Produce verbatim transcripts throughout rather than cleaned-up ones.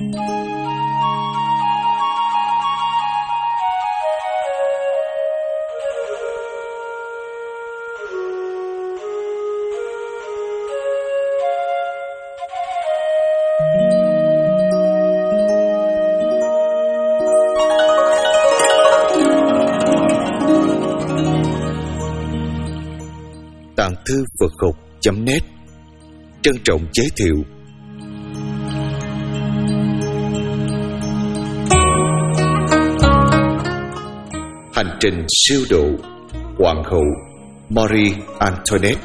Tạng thư Phật học chấm net trân trọng giới thiệu Hành trình siêu độ Hoàng hậu Marie Antoinette.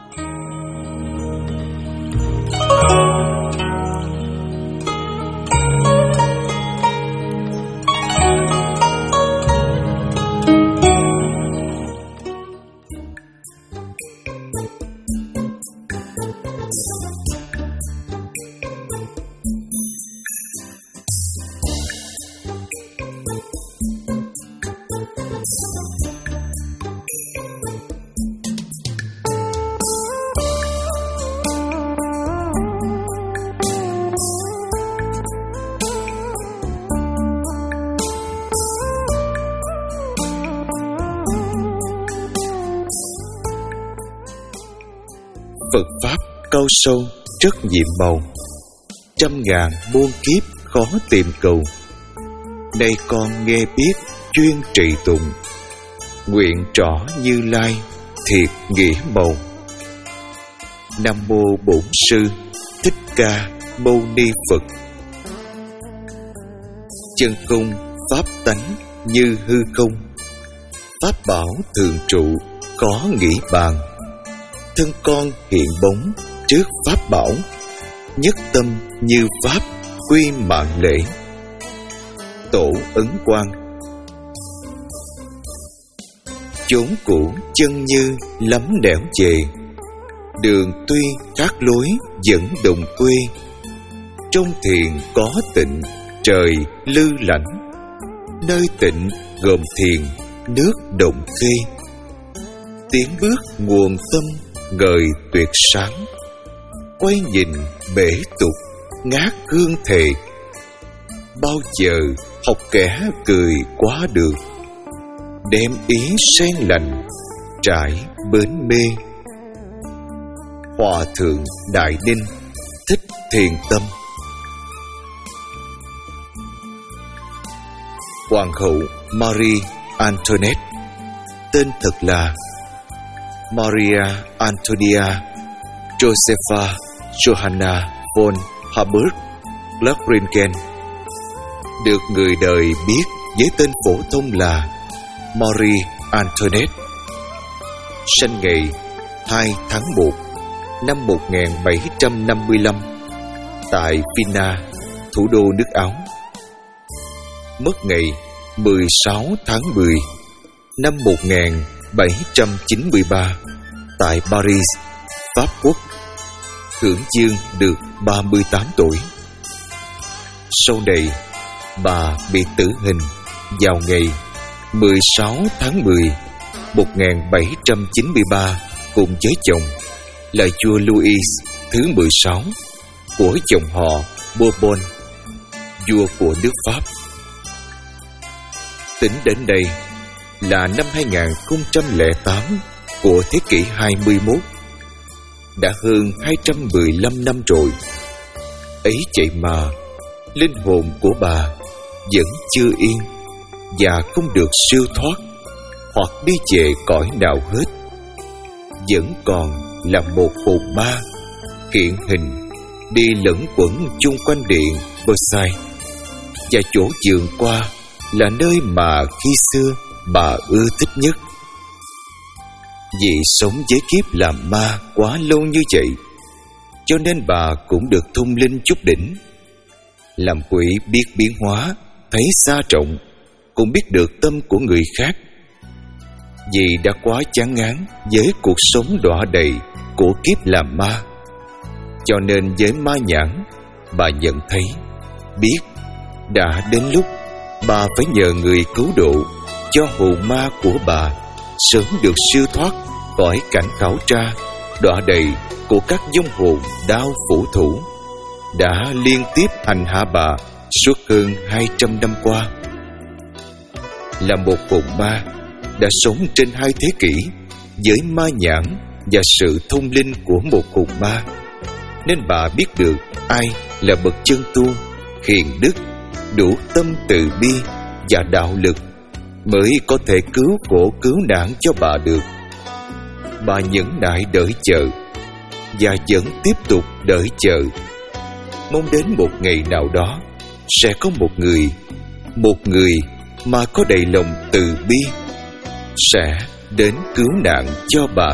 Phật Pháp cao sâu rất nhiệm màu, trăm ngàn muôn kiếp khó tìm cầu. Nay con nghe biết chuyên trì tụng, nguyện trỏ Như Lai thiệt nghĩa màu. Nam mô Bổn Sư Thích Ca Mâu Ni Phật. Chân không pháp tánh như hư không, pháp bảo thường trụ có nghĩ bàn. Thân con hiện bóng trước pháp bảo, nhất tâm như pháp quy mạng lễ. Tổ Ấn Quang. Chốn cũ chân như lắm nẻo chề, đường tuy khác lối dẫn đồng quê. Trong thiền có tịnh trời lư lãnh, nơi tịnh gồm thiền nước động khê. Tiến bước nguồn tâm ngời tuyệt sáng, quay nhìn bể tục ngát hương thề. Bao giờ học kẻ cười quá được, đem ý sen lành trải bến mê. Hòa thượng Đại Ninh Thích Thiền Tâm. Hoàng hậu Marie Antoinette, tên thật là Maria Antonia Josepha Johanna von Habsburg-Lothringen, được người đời biết với tên phổ thông là Marie Antoinette. Sinh ngày hai tháng một năm một nghìn bảy trăm năm mươi lăm tại Vienna, thủ đô nước Áo. Mất ngày mười sáu tháng mười năm một nghìn bảy trăm chín mươi ba tại Paris, Pháp Quốc, hưởng dương được ba mươi tám tuổi. Sau này, bà bị tử hình vào ngày mười sáu tháng mười một nghìn bảy trăm chín mươi ba cùng với chồng là vua Louis thứ mười sáu của dòng họ Bourbon, vua của nước Pháp. Tính đến đây là năm hai nghìn không trăm lẻ tám của thế kỷ hai mươi mốt, đã hơn hai trăm mười lăm năm rồi. Ấy vậy mà linh hồn của bà vẫn chưa yên và không được siêu thoát hoặc đi về cõi nào hết, vẫn còn là một hồn ma hiện hình đi lẫn quẩn chung quanh điện Versailles, và chỗ vườn qua là nơi mà khi xưa bà ưa thích nhất. Vì sống với kiếp làm ma quá lâu như vậy, cho nên bà cũng được thông linh chút đỉnh. Làm quỷ biết biến hóa, thấy xa rộng, cũng biết được tâm của người khác. Vì đã quá chán ngán với cuộc sống đọa đầy của kiếp làm ma, cho nên với ma nhãn, bà nhận thấy, biết đã đến lúc bà phải nhờ người cứu độ cho hồn ma của bà sớm được siêu thoát khỏi cảnh khảo tra đọa đầy của các vong hồn đao phủ thủ. đã liên tiếp hành hạ bà suốt hơn hai trăm năm qua. Là một hồn ma đã sống trên hai thế kỷ với ma nhãn và sự thông linh của một hồn ma, nên bà biết được ai là bậc chân tu, hiền đức, đủ tâm từ bi và đạo lực mới có thể cứu khổ cứu nạn cho bà được. Bà nhẫn nại đợi chờ và vẫn tiếp tục đợi chờ, mong đến một ngày nào đó sẽ có một người, một người mà có đầy lòng từ bi sẽ đến cứu nạn cho bà.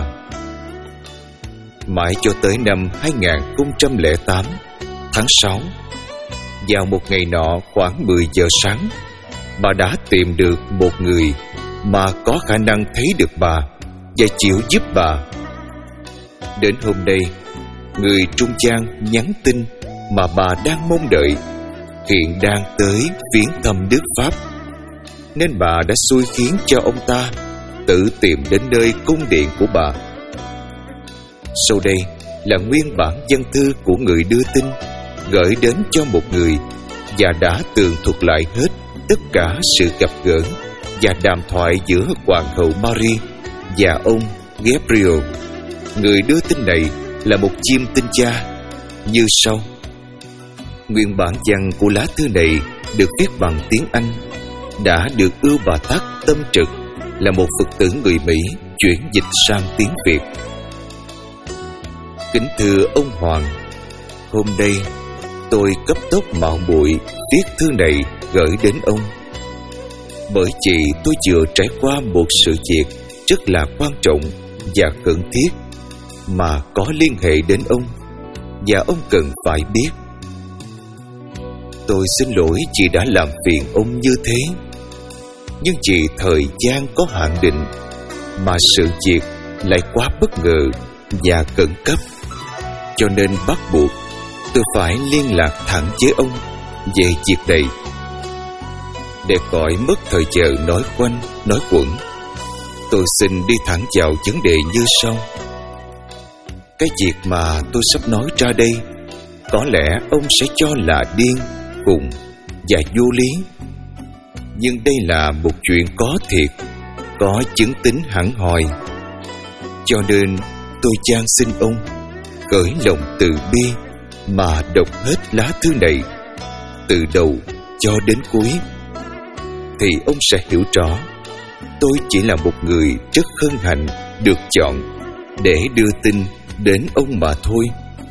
Mãi cho tới năm hai không không tám tháng sáu, vào một ngày nọ khoảng mười giờ sáng, bà đã tìm được một người mà có khả năng thấy được bà và chịu giúp bà. Đến hôm nay, người trung gian nhắn tin mà bà đang mong đợi hiện đang tới viếng thăm nước Pháp, nên bà đã xui khiến cho ông ta tự tìm đến nơi cung điện của bà. Sau đây là nguyên bản văn thư của người đưa tin gửi đến cho một người và đã tường thuật lại hết tất cả sự gặp gỡ và đàm thoại giữa Hoàng hậu Marie và ông Gabriel. Người đưa tin này là một chim tinh cha như sau. Nguyên bản văn của lá thư này được viết bằng tiếng Anh, đã được Ưu Bà Tắc Tâm Trực là một Phật tử người Mỹ chuyển dịch sang tiếng Việt. Kính thưa ông Hoàng, hôm nay tôi cấp tốc mạo muội viết thư này gửi đến ông, bởi vì tôi vừa trải qua một sự việc rất là quan trọng và khẩn thiết mà có liên hệ đến ông, và ông cần phải biết. Tôi xin lỗi vì đã làm phiền ông như thế, nhưng vì thời gian có hạn định mà sự việc lại quá bất ngờ và khẩn cấp, cho nên bắt buộc tôi phải liên lạc thẳng với ông về việc này. Để khỏi mất thời giờ nói quanh nói quẩn, tôi xin đi thẳng vào vấn đề như sau. Cái việc mà tôi sắp nói ra đây có lẽ ông sẽ cho là điên khùng và vô lý, nhưng đây là một chuyện có thiệt, có chứng tính hẳn hoi. Cho nên tôi van xin ông cởi lòng từ bi mà đọc hết lá thư này từ đầu cho đến cuối, thì ông sẽ hiểu rõ tôi chỉ là một người rất hân hạnh được chọn để đưa tin đến ông mà thôi.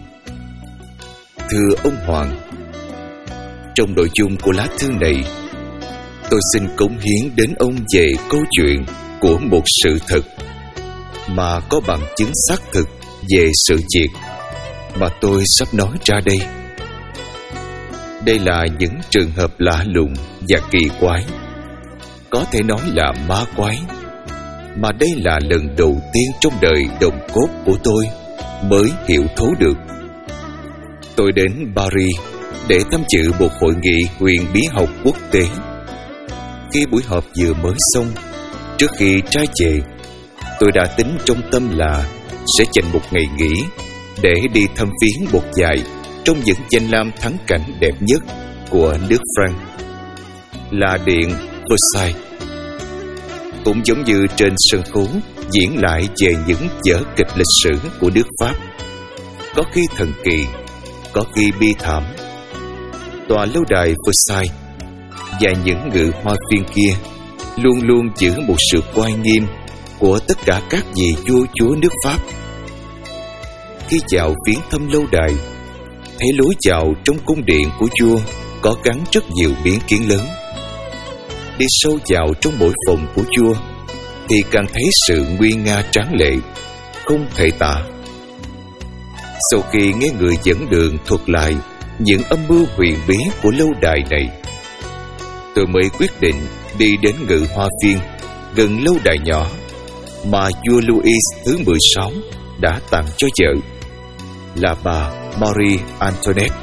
Thưa ông Hoàng, trong nội dung của lá thư này, tôi xin cống hiến đến ông về câu chuyện của một sự thật mà có bằng chứng xác thực về sự việc mà tôi sắp nói ra đây. Đây là những trường hợp lạ lùng và kỳ quái, có thể nói là ma quái, mà đây là lần đầu tiên trong đời đồng cốt của tôi mới hiểu thấu được. Tôi đến Paris để tham dự một hội nghị huyền bí học quốc tế. Khi buổi họp vừa mới xong, trước khi ra về, tôi đã tính trong tâm là sẽ dành một ngày nghỉ để đi thăm viếng một vài trong những danh lam thắng cảnh đẹp nhất của nước France, là điện Versailles. Cũng giống như trên sân khấu diễn lại về những vở kịch lịch sử của nước Pháp, có khi thần kỳ, có khi bi thảm. Tòa lâu đài Versailles và những ngự hoa viên kia luôn luôn giữ một sự oai nghiêm của tất cả các vị vua chúa nước Pháp. Khi vào viếng thăm lâu đài, thấy lối vào trong cung điện của vua có gắn rất nhiều biển kiến lớn. Đi sâu vào trong mỗi phòng của vua thì càng thấy sự nguy nga tráng lệ không thể tả. Sau khi nghe người dẫn đường thuật lại những âm mưu huyền bí của lâu đài này, tôi mới quyết định đi đến ngự hoa viên gần lâu đài nhỏ mà vua Louis thứ mười sáu đã tặng cho vợ, là bà Marie Antoinette.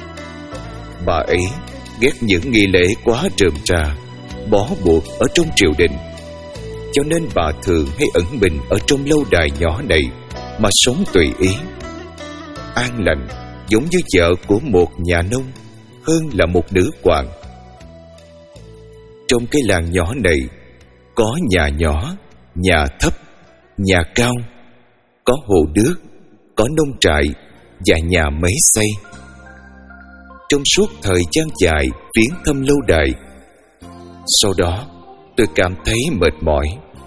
Bà ấy ghét những nghi lễ quá rườm rà, bó buộc ở trong triều đình, cho nên bà thường hay ẩn mình ở trong lâu đài nhỏ này mà sống tùy ý, an lành giống như vợ của một nhà nông hơn là một nữ hoàng. Trong cái làng nhỏ này có nhà nhỏ, nhà thấp, nhà cao, có hồ nước, có nông trại và nhà máy xay. Trong suốt thời gian dài viếng thăm lâu đài, sau đó tôi cảm thấy mệt mỏi.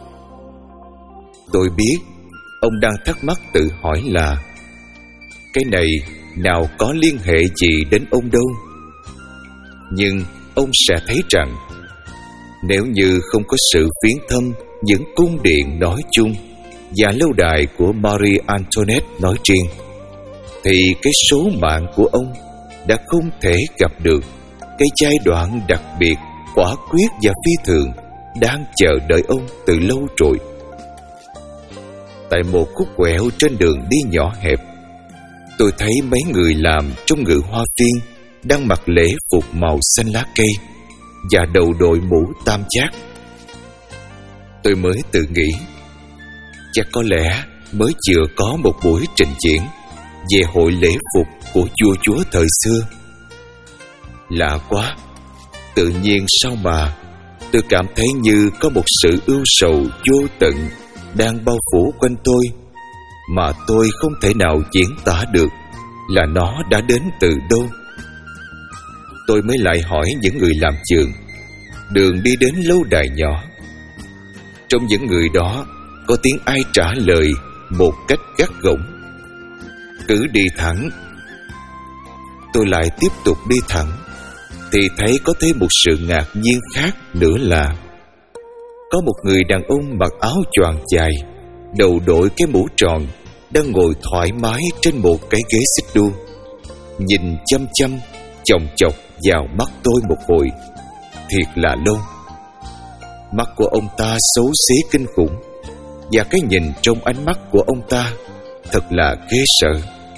Tôi biết ông đang thắc mắc tự hỏi là cái này nào có liên hệ gì đến ông đâu. Nhưng ông sẽ thấy rằng nếu như không có sự viếng thăm những cung điện nói chung và lâu đài của Marie Antoinette nói riêng, thì cái số mạng của ông đã không thể gặp được cái giai đoạn đặc biệt, quả quyết và phi thường đang chờ đợi ông từ lâu rồi. Tại một khúc quẹo trên đường đi nhỏ hẹp, tôi thấy mấy người làm trong ngự hoa viên đang mặc lễ phục màu xanh lá cây và đầu đội mũ tam giác. Tôi mới tự nghĩ, chắc có lẽ mới vừa có một buổi trình diễn về hội lễ phục của vua chúa thời xưa. Lạ quá, tự nhiên sao mà tôi cảm thấy như có một sự ưu sầu vô tận đang bao phủ quanh tôi, mà tôi không thể nào diễn tả được là nó đã đến từ đâu. Tôi mới lại hỏi những người làm vườn đường đi đến lâu đài nhỏ. Trong những người đó có tiếng ai trả lời một cách gắt gỏng: cứ đi thẳng. Tôi lại tiếp tục đi thẳng, thì thấy có thêm một sự ngạc nhiên khác nữa là có một người đàn ông mặc áo choàng dài, đầu đội cái mũ tròn, đang ngồi thoải mái trên một cái ghế xích đu, nhìn chăm chăm chòng chọc vào mắt tôi một hồi thiệt là lâu. Mắt của ông ta xấu xí kinh khủng, và cái nhìn trong ánh mắt của ông ta thật là ghê sợ.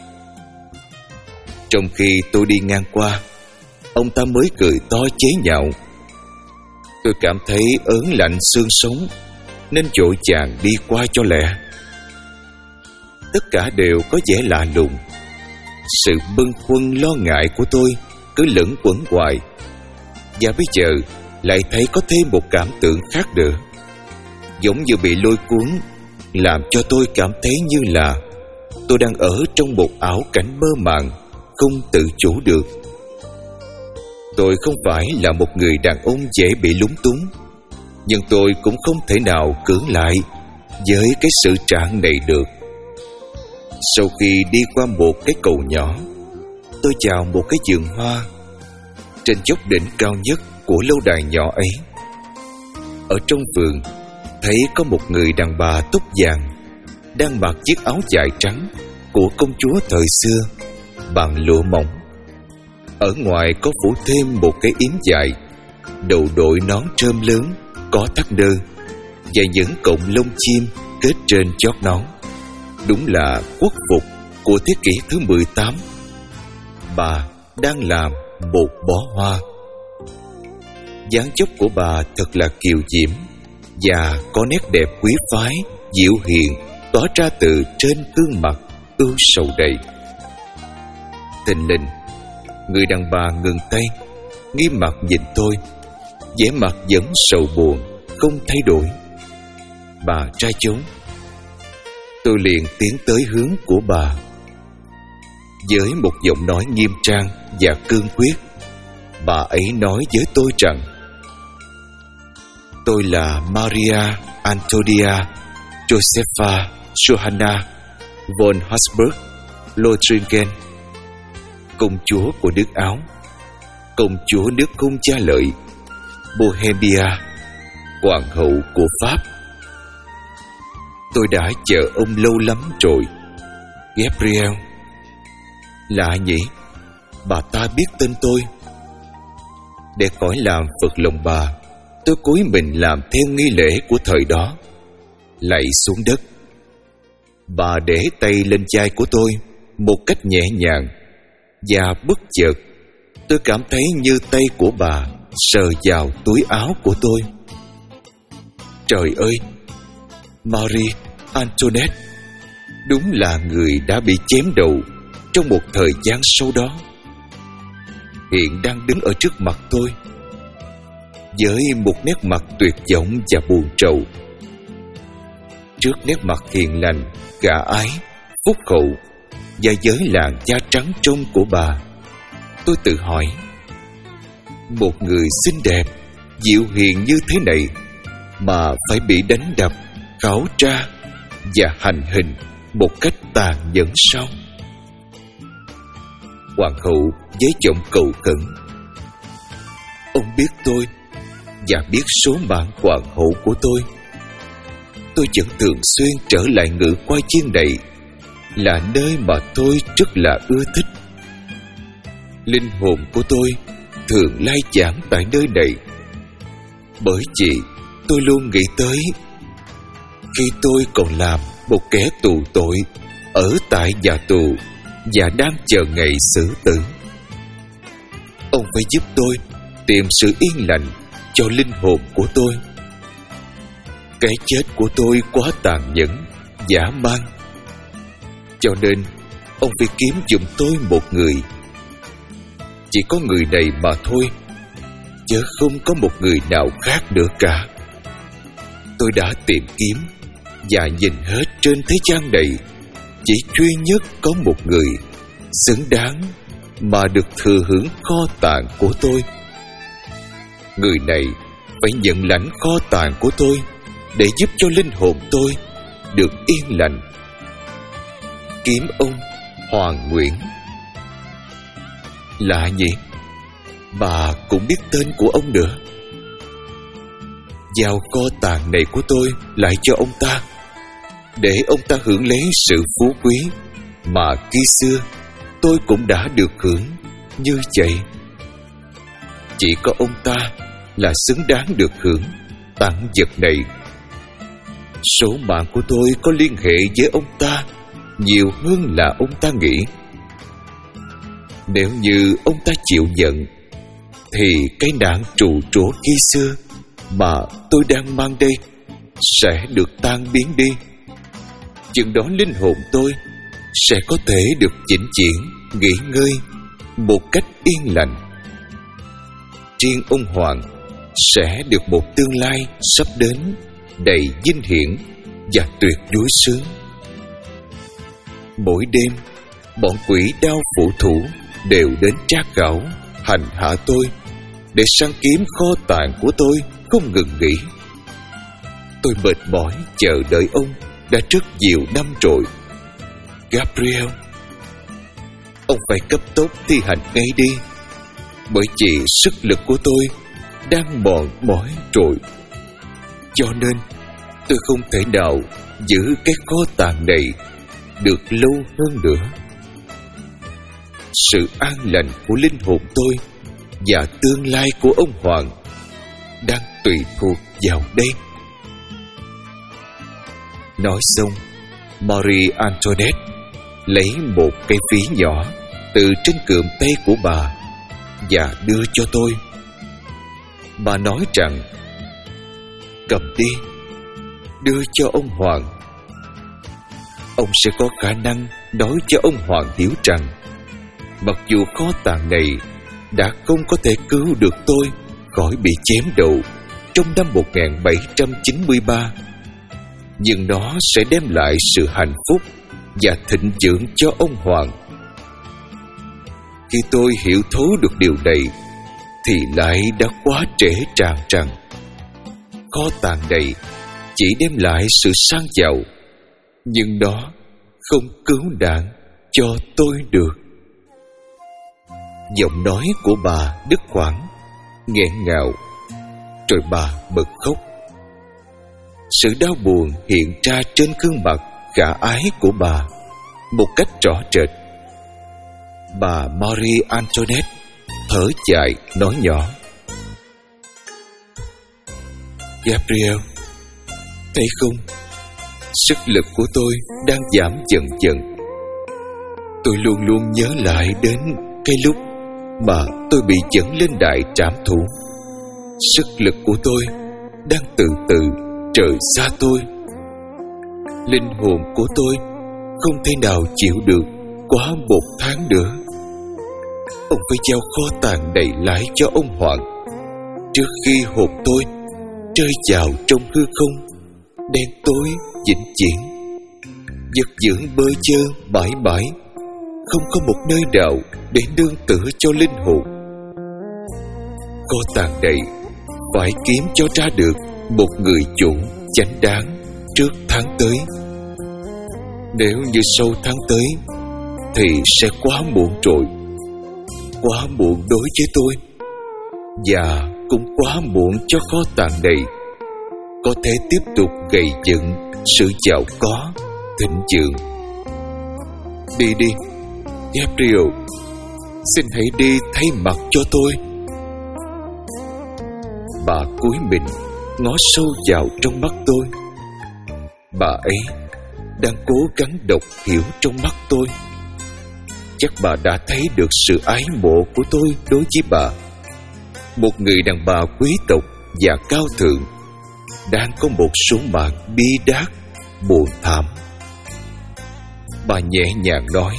Trong khi tôi đi ngang qua, ông ta mới cười to chế nhạo. Tôi cảm thấy ớn lạnh xương sống nên vội vàng đi qua cho lẹ. Tất cả đều có vẻ lạ lùng. Sự bâng khuâng lo ngại của tôi cứ lẫn quẩn hoài, và bây giờ lại thấy có thêm một cảm tưởng khác nữa, giống như bị lôi cuốn, làm cho tôi cảm thấy như là tôi đang ở trong một ảo cảnh mơ màng, không tự chủ được. Tôi không phải là một người đàn ông dễ bị lúng túng, nhưng tôi cũng không thể nào cưỡng lại với cái sự trạng này được. Sau khi đi qua một cái cầu nhỏ, tôi chào một cái vườn hoa. Trên dốc đỉnh cao nhất của lâu đài nhỏ ấy, ở trong vườn thấy có một người đàn bà tóc vàng đang mặc chiếc áo dài trắng của công chúa thời xưa bằng lụa mỏng. Ở ngoài có phủ thêm một cái yếm dài, đầu đội nón trơm lớn có thắt nơ và những cọng lông chim kết trên chót nón. Đúng là quốc phục của thế kỷ thứ mười tám. Bà đang làm một bó hoa. Dáng dấp của bà thật là kiều diễm và có nét đẹp quý phái, dịu hiền tỏa ra từ trên gương mặt ưu sầu đầy. Thình lình, người đàn bà ngừng tay, nghiêm mặt nhìn tôi, vẻ mặt vẫn sầu buồn không thay đổi. Bà trai trốn. Tôi liền tiến tới hướng của bà. Với một giọng nói nghiêm trang và cương quyết, bà ấy nói với tôi rằng tôi là Maria Antonia Josepha Johanna von Habsburg Lothringen, công chúa của nước Áo, công chúa nước Cung Cha Lợi, Bohemia, hoàng hậu của Pháp. Tôi đã chờ ông lâu lắm rồi, Gabriel. Lạ nhỉ, bà ta biết tên tôi. Để khỏi làm phật lòng bà, tôi cúi mình làm theo nghi lễ của thời đó, lạy xuống đất. Bà để tay lên vai của tôi một cách nhẹ nhàng, và bất chợt tôi cảm thấy như tay của bà sờ vào túi áo của tôi. Trời ơi, Marie Antoinette đúng là người đã bị chém đầu trong một thời gian sau đó, hiện đang đứng ở trước mặt tôi, với một nét mặt tuyệt vọng và buồn rầu. Trước nét mặt hiền lành, khả ái, phúc hậu và với làn da trắng trong của bà, tôi tự hỏi, một người xinh đẹp, dịu hiền như thế này mà phải bị đánh đập, khảo tra và hành hình một cách tàn nhẫn sao? Hoàng hậu với giọng cầu khẩn, ông biết tôi và biết số mạng hoàng hậu của tôi. Tôi vẫn thường xuyên trở lại ngự qua viên này, là nơi mà tôi rất là ưa thích. Linh hồn của tôi thường lai vãng tại nơi này, bởi vì tôi luôn nghĩ tới khi tôi còn làm một kẻ tù tội ở tại nhà tù và đang chờ ngày xử tử. Ông phải giúp tôi tìm sự yên lành cho linh hồn của tôi. Cái chết của tôi quá tàn nhẫn, dã man, cho nên ông phải kiếm giùm tôi một người. Chỉ có người này mà thôi, chứ không có một người nào khác nữa cả. Tôi đã tìm kiếm và nhìn hết trên thế gian này, chỉ duy nhất có một người xứng đáng mà được thừa hưởng kho tàng của tôi. Người này phải nhận lãnh kho tàng của tôi để giúp cho linh hồn tôi được yên lành. Kiếm ông Hoàng Nguyễn. Lạ nhỉ, bà cũng biết tên của ông nữa. Giao kho tàng này của tôi lại cho ông ta, để ông ta hưởng lấy sự phú quý mà khi xưa tôi cũng đã được hưởng như vậy. Chỉ có ông ta là xứng đáng được hưởng tặng vật này. Số mạng của tôi có liên hệ với ông ta nhiều hơn là ông ta nghĩ. Nếu như ông ta chịu nhận, thì cái nạn trù trổ khi xưa mà tôi đang mang đây sẽ được tan biến đi. Chừng đó linh hồn tôi sẽ có thể được chỉnh chuyển, nghỉ ngơi một cách yên lành. Riêng ông Hoàng sẽ được một tương lai sắp đến đầy vinh hiển và tuyệt đối sướng. Mỗi đêm, bọn quỷ đao phụ thủ đều đến trác gạo hành hạ tôi để săn kiếm kho tàng của tôi không ngừng nghỉ. Tôi mệt mỏi chờ đợi ông đã rất nhiều năm rồi. Gabriel, ông phải cấp tốc thi hành ngay đi, bởi vì sức lực của tôi đang mòn mỏi rồi. Cho nên tôi không thể nào giữ cái kho tàng này được lâu hơn nữa. Sự an lành của linh hồn tôi và tương lai của ông Hoàng đang tùy thuộc vào đây. Nói xong, Marie Antoinette lấy một cái ví nhỏ từ trên cườm tay của bà và đưa cho tôi. Bà nói rằng, cầm đi, đưa cho ông Hoàng. Ông sẽ có khả năng nói cho ông Hoàng hiểu rằng, mặc dù kho tàng này đã không có thể cứu được tôi khỏi bị chém đầu trong năm một nghìn bảy trăm chín mươi ba, nhưng nó sẽ đem lại sự hạnh phúc và thịnh vượng cho ông Hoàng. Khi tôi hiểu thấu được điều này, thì lại đã quá trễ tràn tràn. Kho tàng này chỉ đem lại sự sang giàu, nhưng nó không cứu nạn cho tôi được. Giọng nói của bà đứt quãng, nghẹn ngào, rồi bà bật khóc. Sự đau buồn hiện ra trên gương mặt khả ái của bà một cách rõ rệt. Bà Marie Antoinette thở dài nói nhỏ, Gabriel, thấy không, sức lực của tôi đang giảm dần dần. Tôi luôn luôn nhớ lại đến cái lúc mà tôi bị dẫn lên đại trảm thủ. Sức lực của tôi đang từ từ rời xa tôi. Linh hồn của tôi không thể nào chịu được quá một tháng nữa, ông phải giao kho tàng này lại cho ông Hoàng, trước khi hồn tôi rơi vào trong hư không đen tối vĩnh viễn, vật dưỡng bơ vơ mãi mãi, không có một nơi nào để nương tựa cho linh hồn. Kho tàng này phải kiếm cho ra được một người chủ chánh đáng trước tháng tới. Nếu như sau tháng tới thì sẽ quá muộn rồi, quá muộn đối với tôi, và cũng quá muộn cho kho tàng này có thể tiếp tục gây dựng sự giàu có thịnh vượng. Đi đi, Gabriel, xin hãy đi thay mặt cho tôi. Bà cúi mình ngó sâu vào trong mắt tôi. Bà ấy đang cố gắng đọc hiểu trong mắt tôi. Chắc bà đã thấy được sự ái mộ của tôi đối với bà, một người đàn bà quý tộc và cao thượng đang có một số mạng bi đát buồn thảm. Bà nhẹ nhàng nói: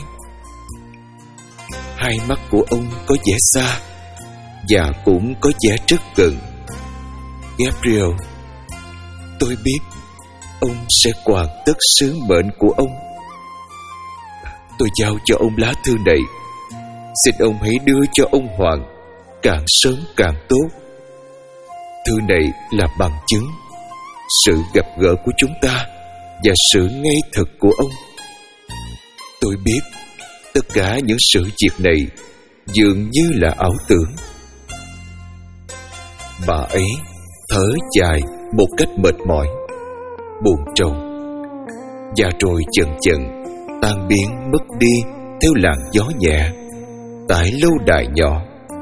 hai mắt của ông có vẻ xa và cũng có vẻ rất gần. Gabriel, tôi biết ông sẽ hoàn tất sứ mệnh của ông. Tôi giao cho ông lá thư này. Xin ông hãy đưa cho ông Hoàng càng sớm càng tốt. Thư này là bằng chứng sự gặp gỡ của chúng ta và sự ngây thật của ông. Tôi biết tất cả những sự việc này dường như là ảo tưởng. Bà ấy thở dài một cách mệt mỏi, buồn rầu, và rồi chần chần tan biến mất đi theo làn gió nhẹ tại lâu đài nhỏ.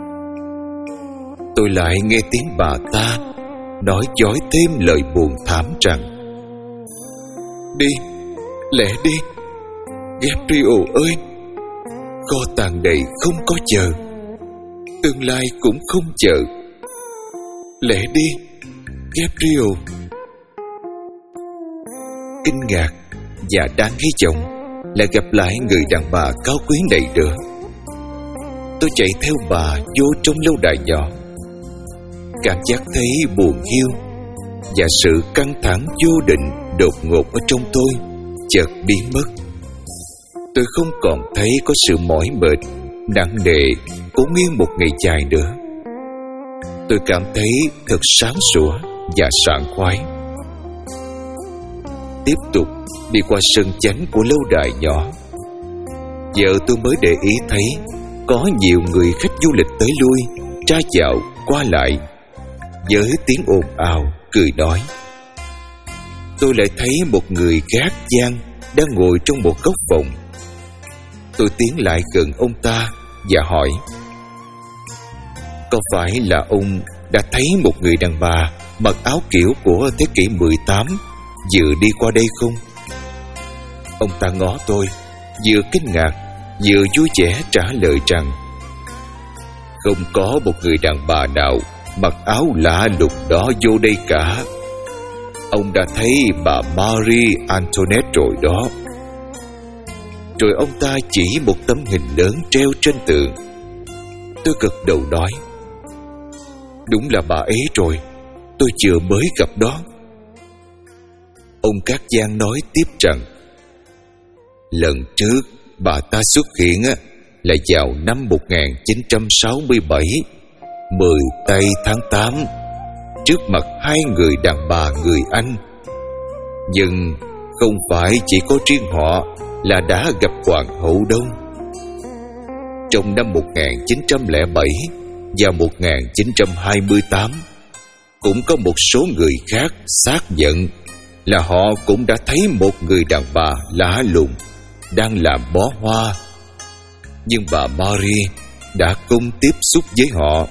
Tôi lại nghe tiếng bà ta nói dối thêm lời buồn thảm rằng: đi, lẹ đi, Gabriel ơi, kho tàng này không có chờ, tương lai cũng không chờ. Lẹ đi, Gabriel. Kinh ngạc và đáng hy vọng là gặp lại người đàn bà cao quý này nữa. Tôi chạy theo bà vô trong lâu đài nhỏ. Cảm giác thấy buồn hiu và sự căng thẳng vô định đột ngột ở trong tôi chợt biến mất. Tôi không còn thấy có sự mỏi mệt nặng nề của nguyên một ngày dài nữa. Tôi cảm thấy thật sáng sủa và sảng khoái. Tiếp tục đi qua sân chánh của lâu đài nhỏ. Giờ tôi mới để ý thấy có nhiều người khách du lịch tới lui, ra vào, qua lại với tiếng ồn ào, cười nói. Tôi lại thấy một người gác giang đang ngồi trong một góc phòng. Tôi tiến lại gần ông ta và hỏi: có phải là ông đã thấy một người đàn bà mặc áo kiểu của thế kỷ mười tám vừa đi qua đây không? Ông ta ngó tôi, vừa kinh ngạc vừa vui vẻ trả lời rằng: không có một người đàn bà nào mặc áo lạ lùng đó vô đây cả. Ông đã thấy bà Marie Antoinette rồi đó. Rồi ông ta chỉ một tấm hình lớn treo trên tường. Tôi gật đầu nói: đúng là bà ấy rồi, tôi vừa mới gặp đó. Ông Cát Giang nói tiếp rằng: lần trước bà ta xuất hiện á, là vào năm một nghìn chín trăm sáu mươi bảy, mười tây tháng tám, trước mặt hai người đàn bà người Anh. Nhưng không phải chỉ có riêng họ là đã gặp hoàng hậu đâu. Trong năm một nghìn chín trăm lẻ bảy và một nghìn chín trăm hai mươi tám, cũng có một số người khác xác nhận là họ cũng đã thấy một người đàn bà lạ lùng đang làm bó hoa. Nhưng bà Marie đã không tiếp xúc với họ.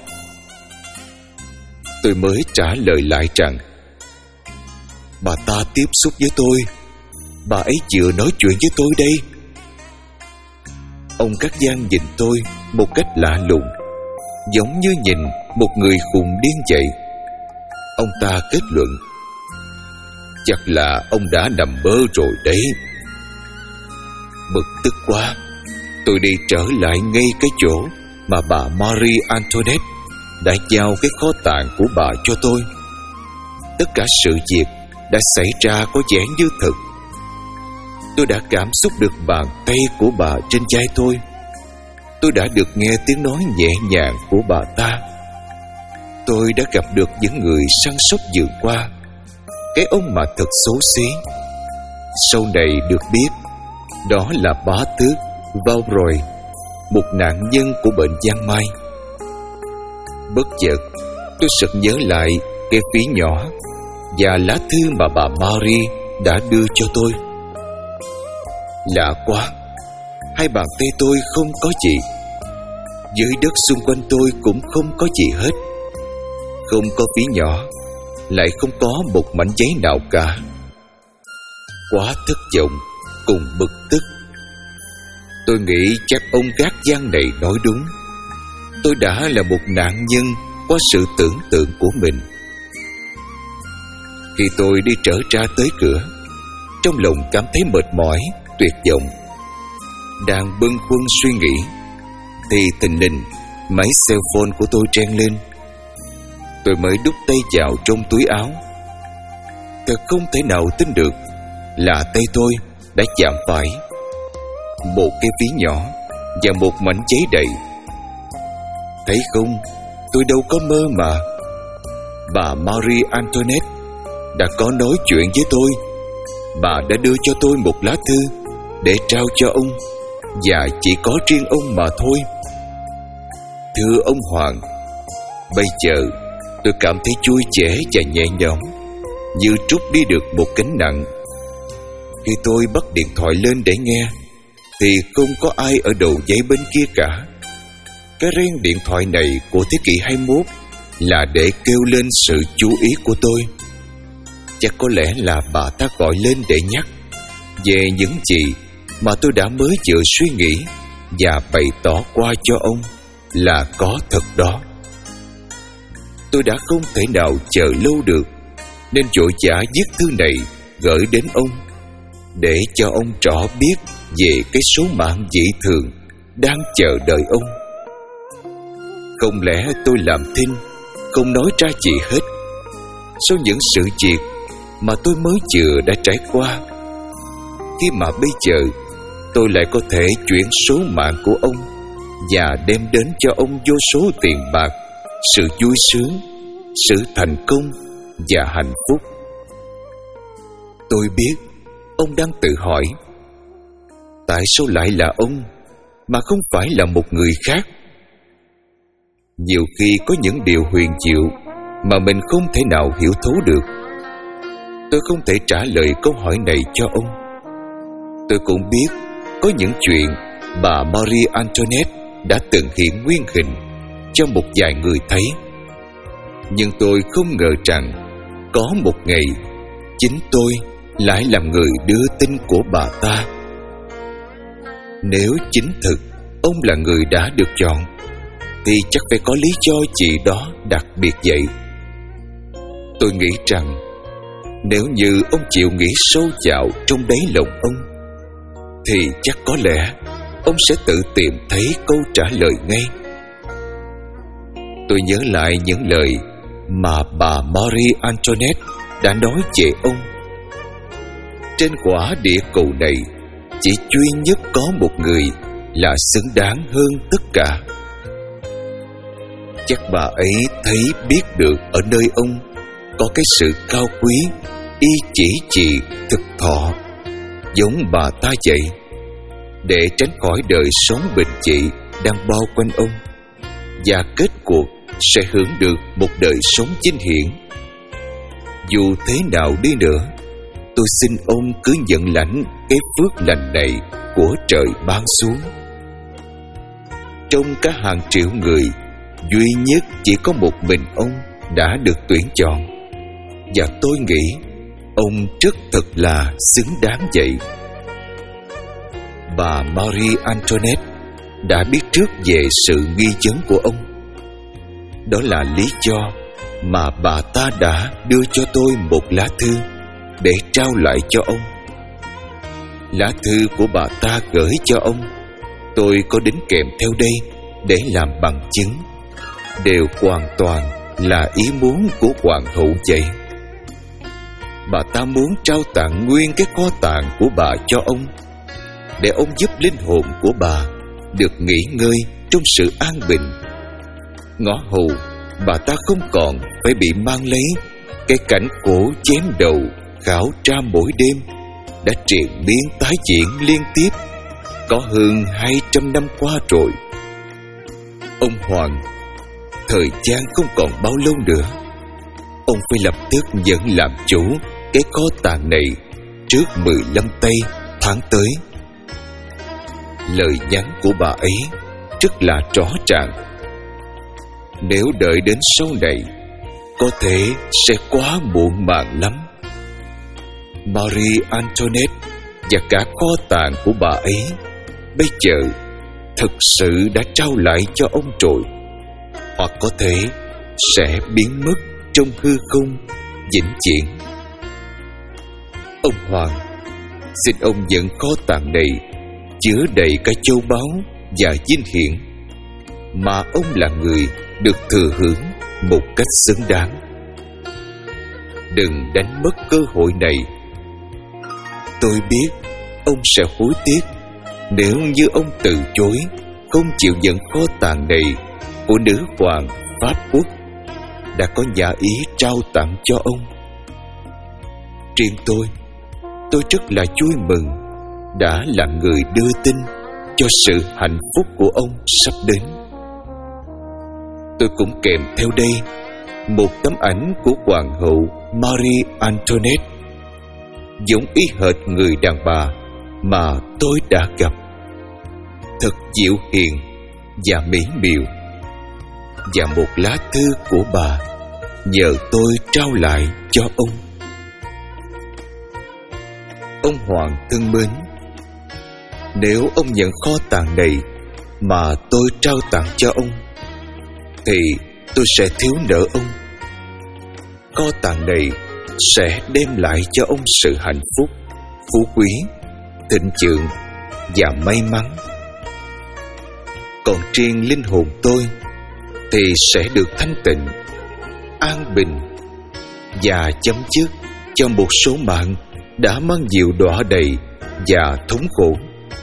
Tôi mới trả lời lại rằng: bà ta tiếp xúc với tôi. Bà ấy vừa nói chuyện với tôi đây. Ông Cát Giang nhìn tôi một cách lạ lùng, giống như nhìn một người khùng điên vậy. Ông ta kết luận: chắc là ông đã nằm mơ rồi đấy. Bực tức quá, tôi đi trở lại ngay cái chỗ mà bà Marie Antoinette đã giao cái kho tàng của bà cho tôi. Tất cả sự việc đã xảy ra có vẻ như thật. Tôi đã cảm xúc được bàn tay của bà trên vai tôi. Tôi đã được nghe tiếng nói nhẹ nhàng của bà ta. Tôi đã gặp được những người săn sóc vườn qua, cái ông mà thật xấu xí. Sau này được biết, đó là bá tước Vauroy, một nạn nhân của bệnh giang mai. Bất chợt, tôi sực nhớ lại cái ví nhỏ và lá thư mà bà Marie đã đưa cho tôi. Lạ quá, hai bàn tay tôi không có gì. Dưới đất xung quanh tôi cũng không có gì hết. Không có ví nhỏ, lại không có một mảnh giấy nào cả. Quá thất vọng cùng bực tức. Tôi nghĩ chắc ông gác giang này nói đúng. Tôi đã là một nạn nhân qua sự tưởng tượng của mình. Khi tôi đi trở ra tới cửa, trong lòng cảm thấy mệt mỏi, tuyệt vọng. Đang bâng khuâng suy nghĩ thì thình lình máy cell phone của tôi reng lên. Tôi mới đút tay vào trong túi áo. Thật không thể nào tin được là tay tôi đã chạm phải một cái ví nhỏ và một mảnh giấy đầy. Thấy không, tôi đâu có mơ mà. Bà Marie Antoinette đã có nói chuyện với tôi. Bà đã đưa cho tôi một lá thư để trao cho ông, và chỉ có riêng ông mà thôi. Thưa ông Hoàng, bây giờ tôi cảm thấy vui vẻ và nhẹ nhõm, như trút đi được một gánh nặng. Khi tôi bắt điện thoại lên để nghe thì không có ai ở đầu dây bên kia cả. Cái reng điện thoại này của thế kỷ hai mươi mốt là để kêu lên sự chú ý của tôi. Chắc có lẽ là bà ta gọi lên để nhắc về những gì mà tôi đã mới vừa suy nghĩ và bày tỏ qua cho ông là có thật đó. Tôi đã không thể nào chờ lâu được, nên vội vã viết thư này gửi đến ông, để cho ông rõ biết về cái số mạng dị thường đang chờ đợi ông. Không lẽ tôi làm thinh, không nói ra gì hết? Sau những sự việc mà tôi mới vừa đã trải qua, khi mà bây giờ tôi lại có thể chuyển số mạng của ông và đem đến cho ông vô số tiền bạc, sự vui sướng, sự thành công và hạnh phúc. Tôi biết ông đang tự hỏi, tại sao lại là ông mà không phải là một người khác? Nhiều khi có những điều huyền diệu mà mình không thể nào hiểu thấu được. Tôi không thể trả lời câu hỏi này cho ông. Tôi cũng biết có những chuyện bà Marie Antoinette đã từng hiện nguyên hình cho một vài người thấy. Nhưng tôi không ngờ rằng có một ngày chính tôi lại làm người đưa tin của bà ta. Nếu chính thực ông là người đã được chọn thì chắc phải có lý do gì đó đặc biệt vậy. Tôi nghĩ rằng nếu như ông chịu nghĩ sâu vào trong đáy lòng ông thì chắc có lẽ ông sẽ tự tìm thấy câu trả lời ngay. Tôi nhớ lại những lời mà bà Marie Antoinette đã nói về ông. Trên quả địa cầu này chỉ duy nhất có một người là xứng đáng hơn tất cả. Chắc bà ấy thấy biết được ở nơi ông có cái sự cao quý, y chỉ trị thực thọ giống bà ta vậy, để tránh khỏi đời sống bình dị đang bao quanh ông, và kết cuộc sẽ hưởng được một đời sống vinh hiển. Dù thế nào đi nữa, tôi xin ông cứ nhận lãnh cái phước lành này của trời ban xuống. Trong cả hàng triệu người, duy nhất chỉ có một mình ông đã được tuyển chọn, và tôi nghĩ ông rất thật là xứng đáng vậy. Bà Marie Antoinette đã biết trước về sự nghi vấn của ông. Đó là lý do mà bà ta đã đưa cho tôi một lá thư để trao lại cho ông. Lá thư của bà ta gửi cho ông tôi có đính kèm theo đây để làm bằng chứng, đều hoàn toàn là ý muốn của hoàng hậu vậy. Bà ta muốn trao tặng nguyên cái kho tàng của bà cho ông, để ông giúp linh hồn của bà được nghỉ ngơi trong sự an bình. Ngõ hầu, bà ta không còn phải bị mang lấy cái cảnh khổ chém đầu khảo tra mỗi đêm đã triền miên tái diễn liên tiếp có hơn hai trăm năm qua rồi. Ông Hoàng, thời gian không còn bao lâu nữa, ông phải lập tức dẫn làm chủ cái kho tàng này trước mười lăm tây tháng tới. Lời nhắn của bà ấy rất là rõ ràng. Nếu đợi đến sau này, có thể sẽ quá muộn màng lắm. Marie Antoinette và cả kho tàng của bà ấy bây giờ thực sự đã trao lại cho ông rồi, hoặc có thể sẽ biến mất trong hư không vĩnh viễn. Ông Hoàng, xin ông dẫn kho tàng này chứa đầy cả châu báu và vinh hiển mà ông là người được thừa hưởng một cách xứng đáng. Đừng đánh mất cơ hội này. Tôi biết ông sẽ hối tiếc nếu như ông từ chối không chịu nhận kho tàng này của nữ hoàng Pháp Quốc đã có nhà ý trao tặng cho ông. Riêng tôi, tôi rất là vui mừng đã là người đưa tin cho sự hạnh phúc của ông sắp đến. Tôi cũng kèm theo đây một tấm ảnh của hoàng hậu Marie Antoinette, giống y hệt người đàn bà mà tôi đã gặp, thật dịu hiền và mỹ miều, và một lá thư của bà nhờ tôi trao lại cho ông. Ông Hoàng thân mến, nếu ông nhận kho tàng này mà tôi trao tặng cho ông, thì tôi sẽ thiếu nợ ông. Kho tàng này sẽ đem lại cho ông sự hạnh phúc, phú quý, thịnh vượng và may mắn. Còn riêng linh hồn tôi thì sẽ được thanh tịnh, an bình và chấm dứt cho một số mạng đã mang nhiều đọa đầy và thống khổ.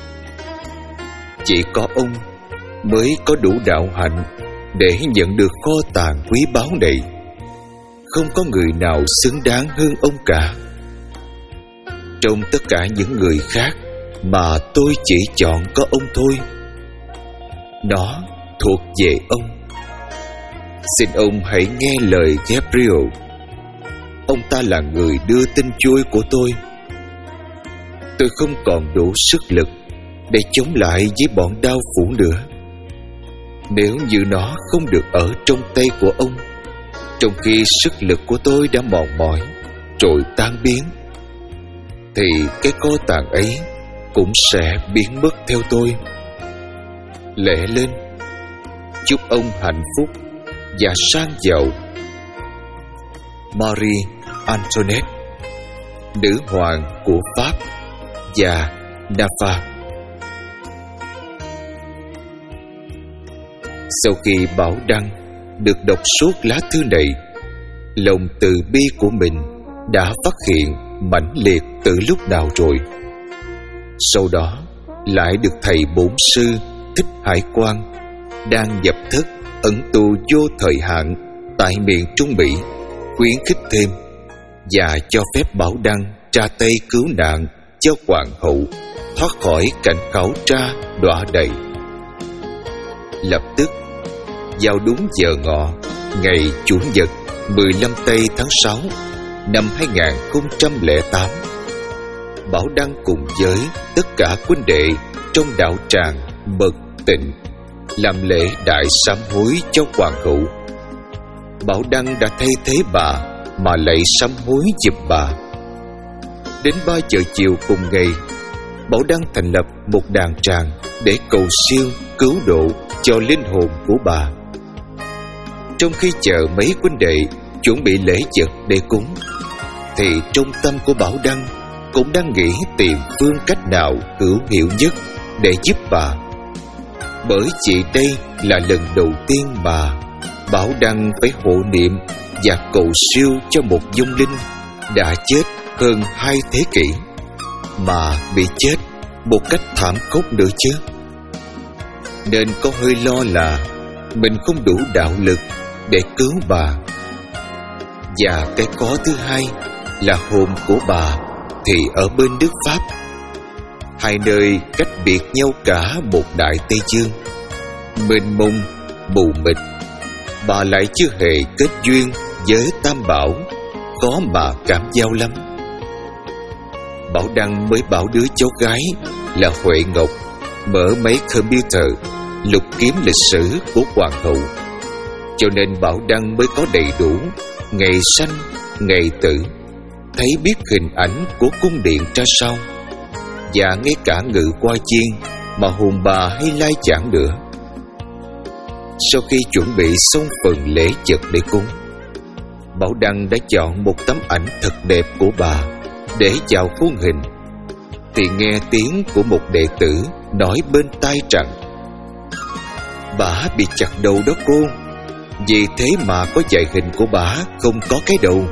Chỉ có ông mới có đủ đạo hạnh để nhận được kho tàng quý báu này. Không có người nào xứng đáng hơn ông cả. Trong tất cả những người khác mà tôi chỉ chọn có ông thôi. Nó thuộc về ông. Xin ông hãy nghe lời Gabriel. Ông ta là người đưa tin vui của tôi. Tôi không còn đủ sức lực để chống lại với bọn đao phủ nữa. Nếu như nó không được ở trong tay của ông, trong khi sức lực của tôi đã mòn mỏi rồi tan biến, thì cái kho tàng ấy cũng sẽ biến mất theo tôi. Lẽ lên, chúc ông hạnh phúc và sang giàu. Marie Antoinette, nữ hoàng của Pháp và Navarre. Sau khi Bảo Đăng được đọc suốt lá thư này, lòng từ bi của mình đã phát hiện mãnh liệt từ lúc nào rồi. Sau đó lại được thầy bổn sư Thích Hải Quang đang nhập thất ẩn tù vô thời hạn tại miền Trung Mỹ khuyến khích thêm và cho phép Bảo Đăng ra tay cứu nạn cho hoàng hậu thoát khỏi cảnh khảo tra đọa đầy. Lập tức vào đúng giờ ngọ ngày Chủ nhật mười lăm tây tháng sáu năm hai nghìn không trăm lẻ tám, Bảo Đăng cùng với tất cả huynh đệ trong đạo tràng Mật Tịnh làm lễ đại sám hối cho hoàng hậu. Bảo Đăng đã thay thế bà mà lạy sám hối giùm bà. Đến ba giờ chiều cùng ngày, Bảo Đăng thành lập một đàn tràng để cầu siêu cứu độ cho linh hồn của bà. Trong khi chờ mấy huynh đệ chuẩn bị lễ vật để cúng, thì trong tâm của Bảo Đăng cũng đang nghĩ tìm phương cách nào hữu hiệu nhất để giúp bà. Bởi vì đây là lần đầu tiên mà Bảo Đăng phải hộ niệm và cầu siêu cho một vong linh đã chết hơn hai thế kỷ, mà bị chết một cách thảm khốc nữa chứ. Nên có hơi lo là mình không đủ đạo lực để cứu bà. Và cái khó thứ hai là hồn của bà thì ở bên nước Pháp, hai nơi cách biệt nhau cả một đại Tây Dương. Mênh mông, mù mịt, bà lại chưa hề kết duyên với Tam Bảo, khó mà cảm giao lắm. Bảo Đăng mới bảo đứa cháu gái là Huệ Ngọc mở máy computer lục kiếm lịch sử của hoàng hậu, cho nên Bảo Đăng mới có đầy đủ ngày sanh, ngày tử, thấy biết hình ảnh của cung điện ra sao, và ngay cả ngự qua chiên mà hồn bà hay lai chảng nữa. Sau khi chuẩn bị xong phần lễ vật để cúng, Bảo Đăng đã chọn một tấm ảnh thật đẹp của bà để vào khuôn hình, thì nghe tiếng của một đệ tử nói bên tai rằng: "Bà bị chặt đầu đó cô, vì thế mà có vài hình của bà không có cái đầu."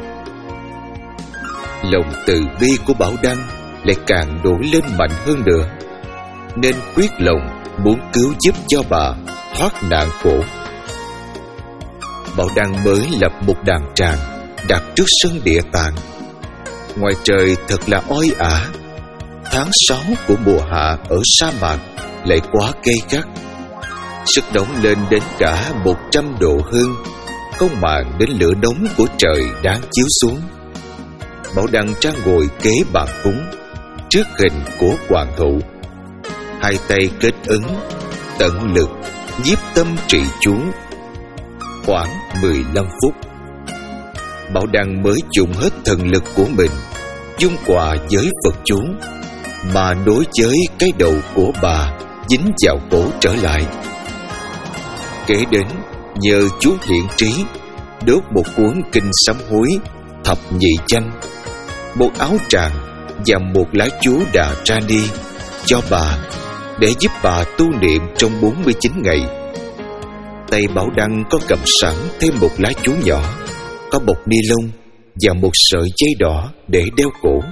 Lòng từ bi của Bảo Đăng lại càng đổ lên mạnh hơn nữa, nên quyết lòng muốn cứu giúp cho bà thoát nạn khổ. Bảo Đăng mới lập một đàn tràng đặt trước sân địa tạng. Ngoài trời thật là oi ả. Tháng sáu của mùa hạ ở sa mạc lại quá gay gắt, sức nóng lên đến cả một trăm độ hơn, không màng đến lửa nóng của trời đang chiếu xuống. Bảo Đăng ra ngồi kế bàn cúng trước hình của hoàng hậu, hai tay kết ấn, tận lực nhiếp tâm trì chú. Khoảng mười lăm phút, Bảo Đăng mới dùng hết thần lực của mình dung hòa với Phật chú, mà nối với cái đầu của bà dính vào cổ trở lại. Kế đến nhờ chú Hiển Trí đốt một cuốn kinh sám hối thập nhị chánh, một áo tràng và một lá chú Đà Ra Ni cho bà, để giúp bà tu niệm trong bốn mươi chín ngày. Tay Bảo Đăng có cầm sẵn thêm một lá chú nhỏ, có bọc ni lông và một sợi dây đỏ để đeo cổ.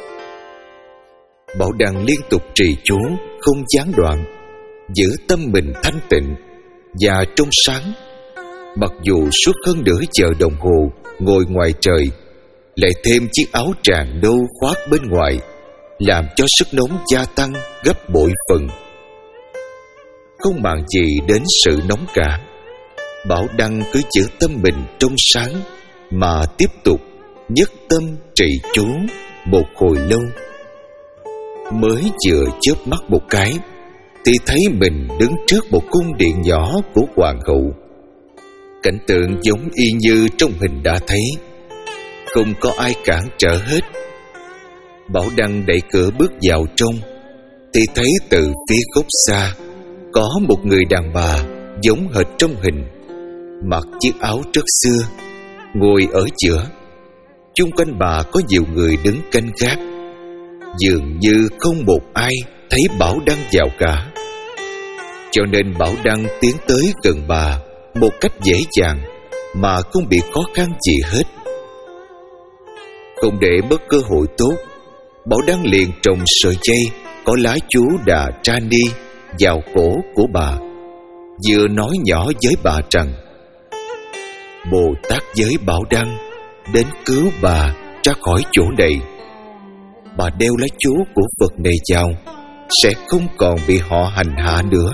Bảo Đăng liên tục trì chú không gián đoạn, giữ tâm mình thanh tịnh và trong sáng. Mặc dù suốt hơn nửa giờ đồng hồ ngồi ngoài trời, lại thêm chiếc áo tràng nâu khoác bên ngoài, làm cho sức nóng gia tăng gấp bội phần. Không màng gì đến sự nóng cả, Bảo Đăng cứ giữ tâm mình trong sáng mà tiếp tục nhất tâm trì chú một hồi lâu. Mới vừa chớp mắt một cái thì thấy mình đứng trước một cung điện nhỏ của hoàng hậu. Cảnh tượng giống y như trong hình đã thấy, không có ai cản trở hết. Bảo Đăng đẩy cửa bước vào trong thì thấy từ phía góc xa có một người đàn bà giống hệt trong hình, mặc chiếc áo rất xưa, ngồi ở giữa. Chung quanh bà có nhiều người đứng canh gác, dường như không một ai thấy Bảo Đăng vào cả. Cho nên Bảo Đăng tiến tới gần bà một cách dễ dàng mà không bị khó khăn gì hết. Không để mất cơ hội tốt, Bảo Đăng liền trồng sợi dây có lá chú Đà Ra Ni vào cổ của bà, vừa nói nhỏ với bà rằng: "Bồ Tát giới Bảo Đăng đến cứu bà ra khỏi chỗ này. Bà đeo lá chú của Phật này vào, sẽ không còn bị họ hành hạ nữa."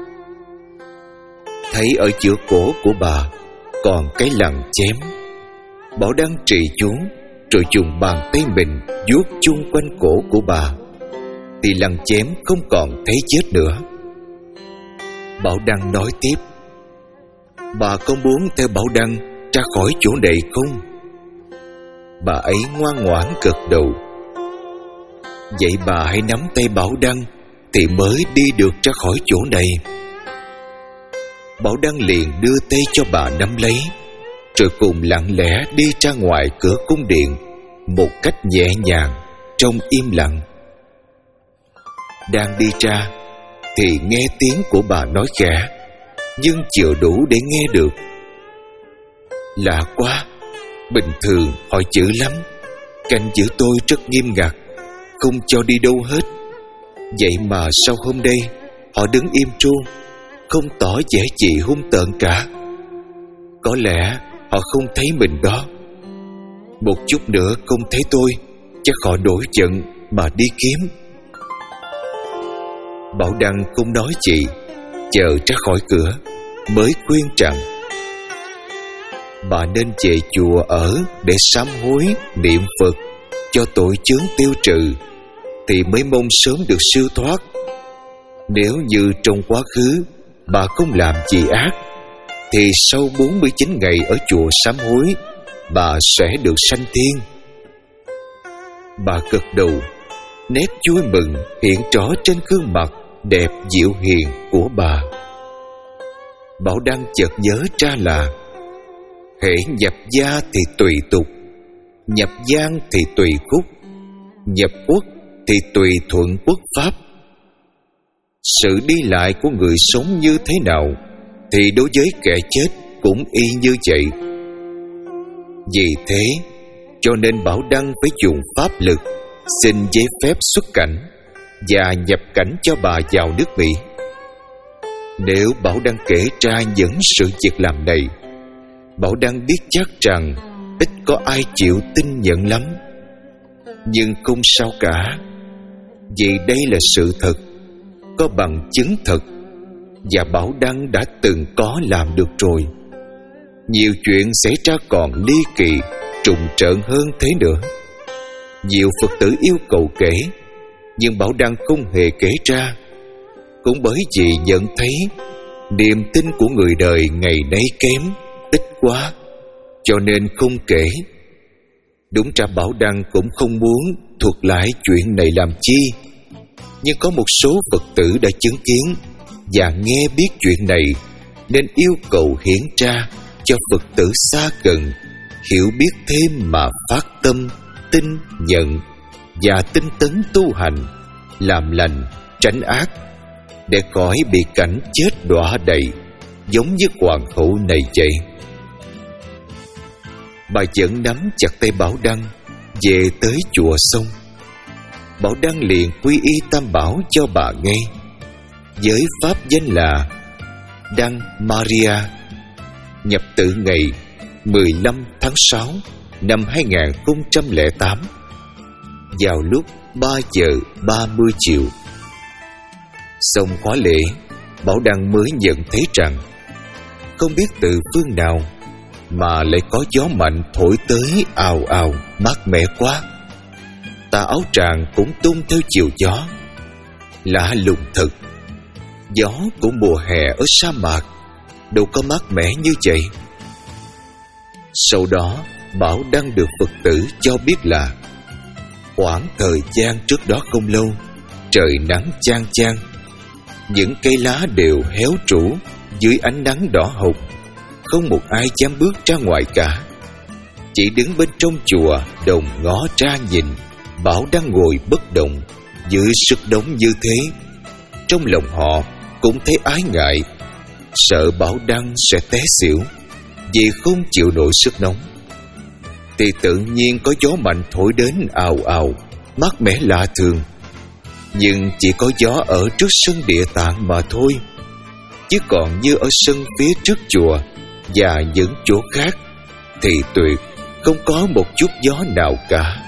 Thấy ở giữa cổ của bà còn cái lằn chém, Bảo Đăng trì chú rồi dùng bàn tay mình vuốt chung quanh cổ của bà, thì lằn chém không còn thấy chết nữa. Bảo Đăng nói tiếp: "Bà có muốn theo Bảo Đăng ra khỏi chỗ này không?" Bà ấy ngoan ngoãn gật đầu. "Vậy bà hãy nắm tay Bảo Đăng thì mới đi được ra khỏi chỗ này." Bảo Đăng liền đưa tay cho bà nắm lấy, rồi cùng lặng lẽ đi ra ngoài cửa cung điện một cách nhẹ nhàng, trong im lặng. Đang đi ra thì nghe tiếng của bà nói khẽ, nhưng chưa đủ để nghe được. Lạ quá, bình thường họ dữ lắm, canh giữ tôi rất nghiêm ngặt, không cho đi đâu hết. Vậy mà sau hôm nay họ đứng im ru, không tỏ vẻ gì hung tợn cả. Có lẽ họ không thấy mình đó. Một chút nữa không thấy tôi, chắc họ nổi giận mà đi kiếm. Bảo Đăng không nói gì, chờ ra khỏi cửa mới khuyên rằng bà nên về chùa ở để sám hối niệm Phật cho tội chướng tiêu trừ, thì mới mong sớm được siêu thoát. Nếu như trong quá khứ bà không làm gì ác, thì sau bốn mươi chín ngày ở chùa sám hối, bà sẽ được sanh thiên. Bà gật đầu, nét vui mừng hiện rõ trên gương mặt đẹp dịu hiền của bà. Bảo Đăng chợt nhớ ra là hễ nhập gia thì tùy tục, nhập gian thì tùy khúc, nhập quốc thì tùy thuận quốc pháp. Sự đi lại của người sống như thế nào thì đối với kẻ chết cũng y như vậy. Vì thế cho nên Bảo Đăng phải dùng pháp lực xin giấy phép xuất cảnh và nhập cảnh cho bà vào nước Mỹ. Nếu Bảo Đăng kể ra những sự việc làm này, Bảo Đăng biết chắc rằng ít có ai chịu tin nhận lắm. Nhưng không sao cả, vì đây là sự thật, có bằng chứng thật, và Bảo Đăng đã từng có làm được rồi. Nhiều chuyện xảy ra còn ly kỳ, trùng trợn hơn thế nữa. Nhiều Phật tử yêu cầu kể, nhưng Bảo Đăng không hề kể ra. Cũng bởi vì nhận thấy niềm tin của người đời ngày nay kém, ít quá, cho nên không kể. Đúng ra Bảo Đăng cũng không muốn thuật lại chuyện này làm chi, nhưng có một số Phật tử đã chứng kiến và nghe biết chuyện này, nên yêu cầu hiển ra cho Phật tử xa gần hiểu biết thêm mà phát tâm tin nhận và tinh tấn tu hành, làm lành tránh ác, để khỏi bị cảnh chết đọa đầy giống như hoàng hậu này vậy. Bà vẫn nắm chặt tay Bảo Đăng về tới chùa xong. Bảo Đăng liền quy y Tam Bảo cho bà nghe, với pháp danh là Đăng Maria, nhập tử ngày mười lăm tháng sáu năm hai nghìn không trăm lẻ tám, vào lúc ba giờ ba mươi chiều. Xong khóa lễ, Bảo Đăng mới nhận thấy rằng không biết từ phương nào mà lại có gió mạnh thổi tới ào ào, mát mẻ quá. Tà áo tràng cũng tung theo chiều gió. Lạ lùng thật, gió của mùa hè ở sa mạc đâu có mát mẻ như vậy. Sau đó Bảo Đăng được Phật tử cho biết là khoảng thời gian trước đó không lâu, trời nắng chang chang, những cây lá đều héo rũ dưới ánh nắng đỏ hồng. Không một ai dám bước ra ngoài cả, chỉ đứng bên trong chùa đồng ngó ra nhìn. Bảo Đăng ngồi bất động dưới sức nóng như thế. Trong lòng họ cũng thấy ái ngại, sợ Bảo Đăng sẽ té xỉu vì không chịu nổi sức nóng. Thì tự nhiên có gió mạnh thổi đến ào ào, mát mẻ lạ thường. Nhưng chỉ có gió ở trước sân Địa Tạng mà thôi, chứ còn như ở sân phía trước chùa và những chỗ khác thì tuyệt không có một chút gió nào cả.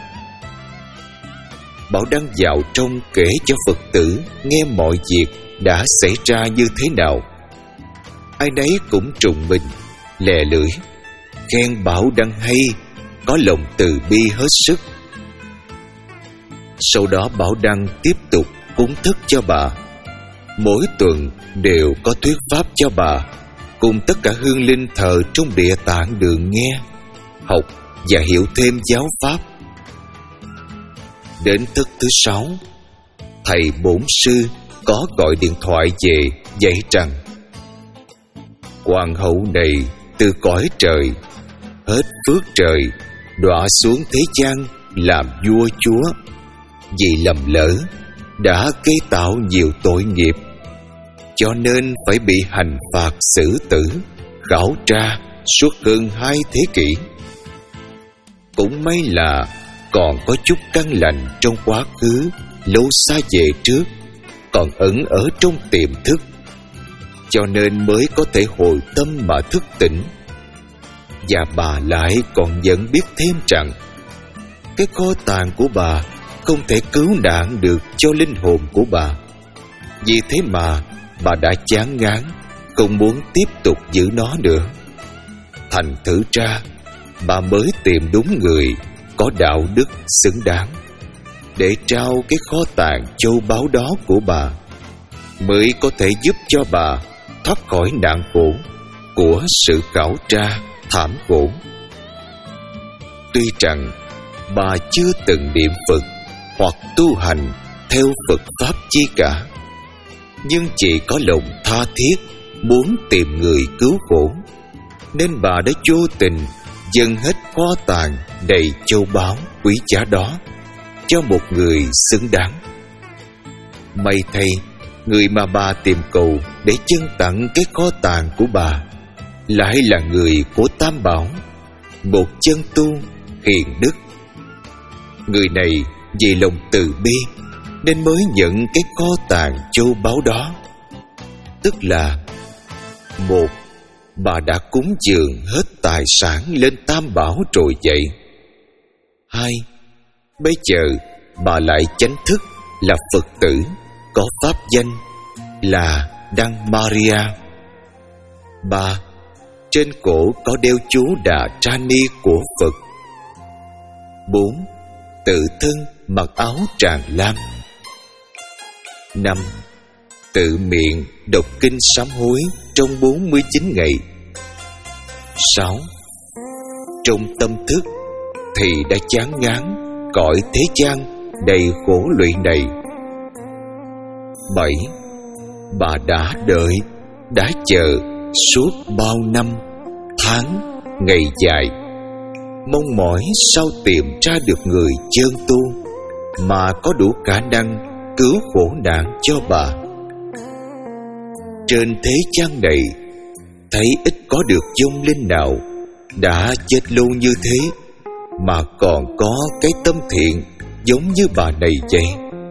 Bảo Đăng vào trong kể cho Phật tử nghe mọi việc đã xảy ra như thế nào. Ai nấy cũng trùng mình, lè lưỡi, khen Bảo Đăng hay, có lòng từ bi hết sức. Sau đó Bảo Đăng tiếp tục cúng thức cho bà. Mỗi tuần đều có thuyết pháp cho bà, cùng tất cả hương linh thờ trong Địa Tạng được nghe, học và hiểu thêm giáo pháp. Đến thức thứ sáu, thầy bổn sư có gọi điện thoại về dạy rằng hoàng hậu này từ cõi trời hết phước trời đọa xuống thế gian làm vua chúa, vì lầm lỡ đã gây tạo nhiều tội nghiệp cho nên phải bị hành phạt xử tử, khảo tra suốt gần hai thế kỷ. Cũng may là còn có chút căn lành trong quá khứ lâu xa về trước, còn ẩn ở trong tiềm thức, cho nên mới có thể hồi tâm mà thức tỉnh. Và bà lại còn vẫn biết thêm rằng cái kho tàng của bà không thể cứu nạn được cho linh hồn của bà. Vì thế mà bà đã chán ngán, không muốn tiếp tục giữ nó nữa. Thành thử ra bà mới tìm đúng người có đạo đức xứng đáng để trao cái kho tàng châu báu đó của bà, mới có thể giúp cho bà thoát khỏi nạn khổ của sự khảo tra thảm khổ. Tuy rằng bà chưa từng niệm Phật hoặc tu hành theo Phật Pháp chi cả, nhưng chỉ có lòng tha thiết muốn tìm người cứu khổ, nên bà đã vô tình dâng hết kho tàng đầy châu báu quý giá đó cho một người xứng đáng. May thay, người mà bà tìm cầu để dâng tặng cái kho tàng của bà lại là người của Tam Bảo, một chân tu hiền đức. Người này vì lòng từ bi nên mới nhận cái kho tàng châu báu đó. Tức là: một, bà đã cúng dường hết tài sản lên Tam Bảo rồi vậy. Hai, bây giờ bà lại chánh thức là Phật tử, có pháp danh là Đăng Maria. Ba, trên cổ có đeo chú Đà Trani của Phật. Bốn, tự thân mặc áo tràng lam. Năm, tự miệng đọc kinh sám hối trong bốn mươi chín ngày. Sáu, trong tâm thức thì đã chán ngán cõi thế gian đầy khổ lụy này. Bảy, bà đã đợi, đã chờ suốt bao năm, tháng, ngày dài, mong mỏi sao tìm ra được người chân tu mà có đủ khả năng cứu khổ nạn cho bà. Trên thế gian này, thấy ít có được vong linh nào đã chết lâu như thế mà còn có cái tâm thiện giống như bà này vậy.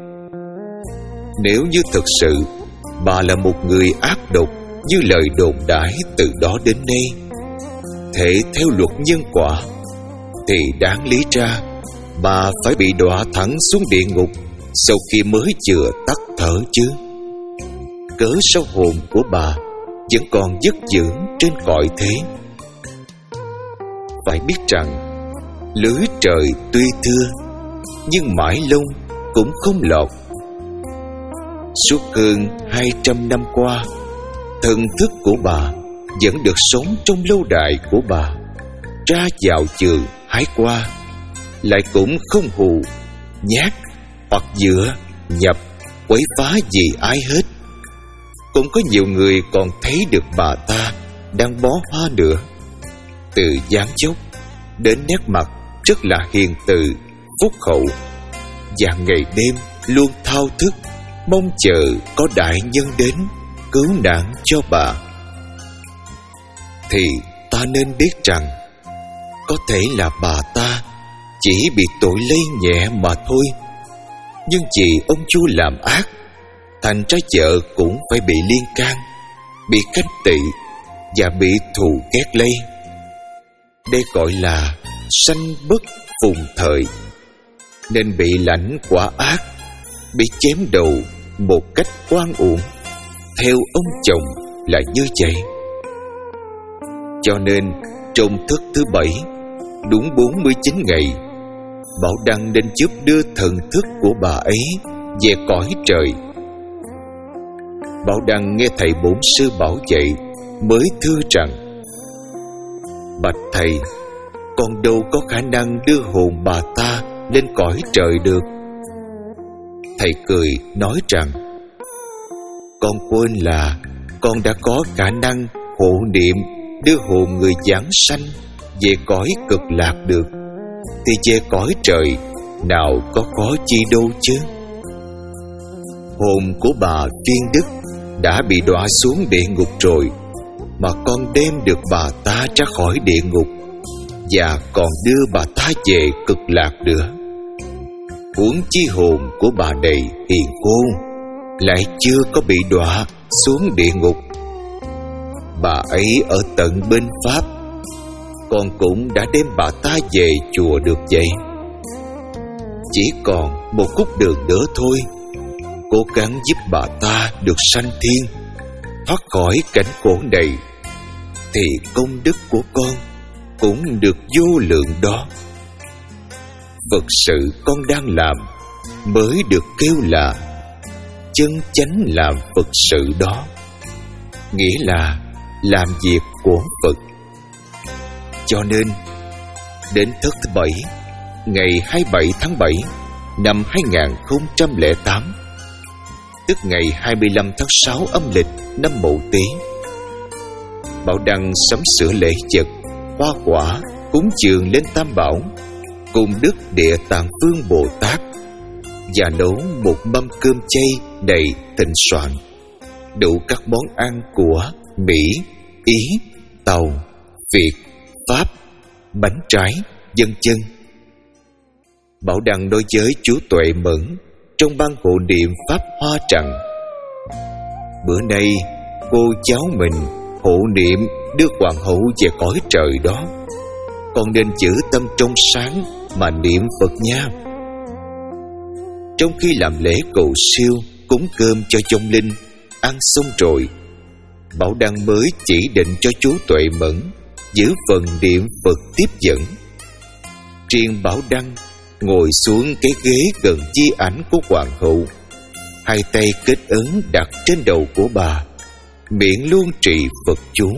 Nếu như thực sự bà là một người ác độc như lời đồn đãi từ đó đến nay, thể theo luật nhân quả, thì đáng lý ra bà phải bị đọa thẳng xuống địa ngục sau khi mới vừa tắt thở chứ. Cớ sao hồn của bà vẫn còn dứt dưỡng trên cõi thế. Phải biết rằng lưới trời tuy thưa nhưng mãi lông cũng không lọt. Suốt hơn hai trăm năm qua, thần thức của bà vẫn được sống trong lâu đài của bà, ra vào trường hái qua, lại cũng không hù, nhát hoặc dựa, nhập, quấy phá gì ai hết. Cũng có nhiều người còn thấy được bà ta đang bó hoa nữa. Từ dáng dốc đến nét mặt rất là hiền từ, phúc hậu, và ngày đêm luôn thao thức mong chờ có đại nhân đến cứu nạn cho bà. Thì ta nên biết rằng có thể là bà ta chỉ bị tội lây nhẹ mà thôi, nhưng vì ông chú làm ác, thành ra vợ cũng phải bị liên can, bị khinh tị và bị thù ghét lây. Đây gọi là sanh bất phùng thời, nên bị lãnh quả ác, bị chém đầu một cách oan uổng. Theo ông chồng là như vậy. Cho nên trong thức thứ bảy, đúng bốn mươi chín ngày, Bảo Đăng nên giúp đưa thần thức của bà ấy về cõi trời. Bảo Đăng nghe thầy bổn sư bảo vậy mới thưa rằng: bạch thầy, con đâu có khả năng đưa hồn bà ta lên cõi trời được. Thầy cười nói rằng: con quên là con đã có khả năng hộ niệm đưa hồn người giảng sanh về cõi cực lạc được, thì về cõi trời nào có khó chi đâu chứ. Hồn của bà Viên Đức đã bị đọa xuống địa ngục rồi, mà con đem được bà ta ra khỏi địa ngục và còn đưa bà ta về cực lạc nữa. Huống chi hồn của bà này hiền khôn, lại chưa có bị đọa xuống địa ngục. Bà ấy ở tận bên Pháp, con cũng đã đem bà ta về chùa được vậy. Chỉ còn một khúc đường nữa thôi, cố gắng giúp bà ta được sanh thiên, thoát khỏi cảnh khổ này, thì công đức của con cũng được vô lượng đó. Phật sự con đang làm mới được kêu là chân chánh làm Phật sự đó, nghĩa là làm việc của Phật. Cho nên đến thất thứ bảy, ngày hai mươi bảy tháng bảy năm hai nghìn không trăm lẻ tám, tức ngày hai mươi lăm tháng sáu âm lịch năm Mậu Tý, Bảo Đăng sắm sửa lễ vật, hoa quả, cúng dường lên Tam Bảo cùng Đức Địa Tạng Vương Bồ Tát, và nấu một mâm cơm chay đầy thịnh soạn, đủ các món ăn của Mỹ, Ý, Tàu, Việt, Pháp, bánh trái, vân vân. Bảo Đăng nói với chú Tuệ Mẫn trong ban hộ niệm Pháp Hoa rằng: bữa nay cô cháu mình hộ niệm đưa hoàng hậu về cõi trời đó, con nên giữ tâm trong sáng mà niệm Phật nha. Trong khi làm lễ cầu siêu cúng cơm cho vong linh ăn xong rồi, Bảo Đăng mới chỉ định cho chú Tuệ Mẫn giữ phần niệm Phật tiếp dẫn. Riêng Bảo Đăng ngồi xuống cái ghế gần di ảnh của hoàng hậu, hai tay kết ấn đặt trên đầu của bà, miệng luôn trì Phật chú.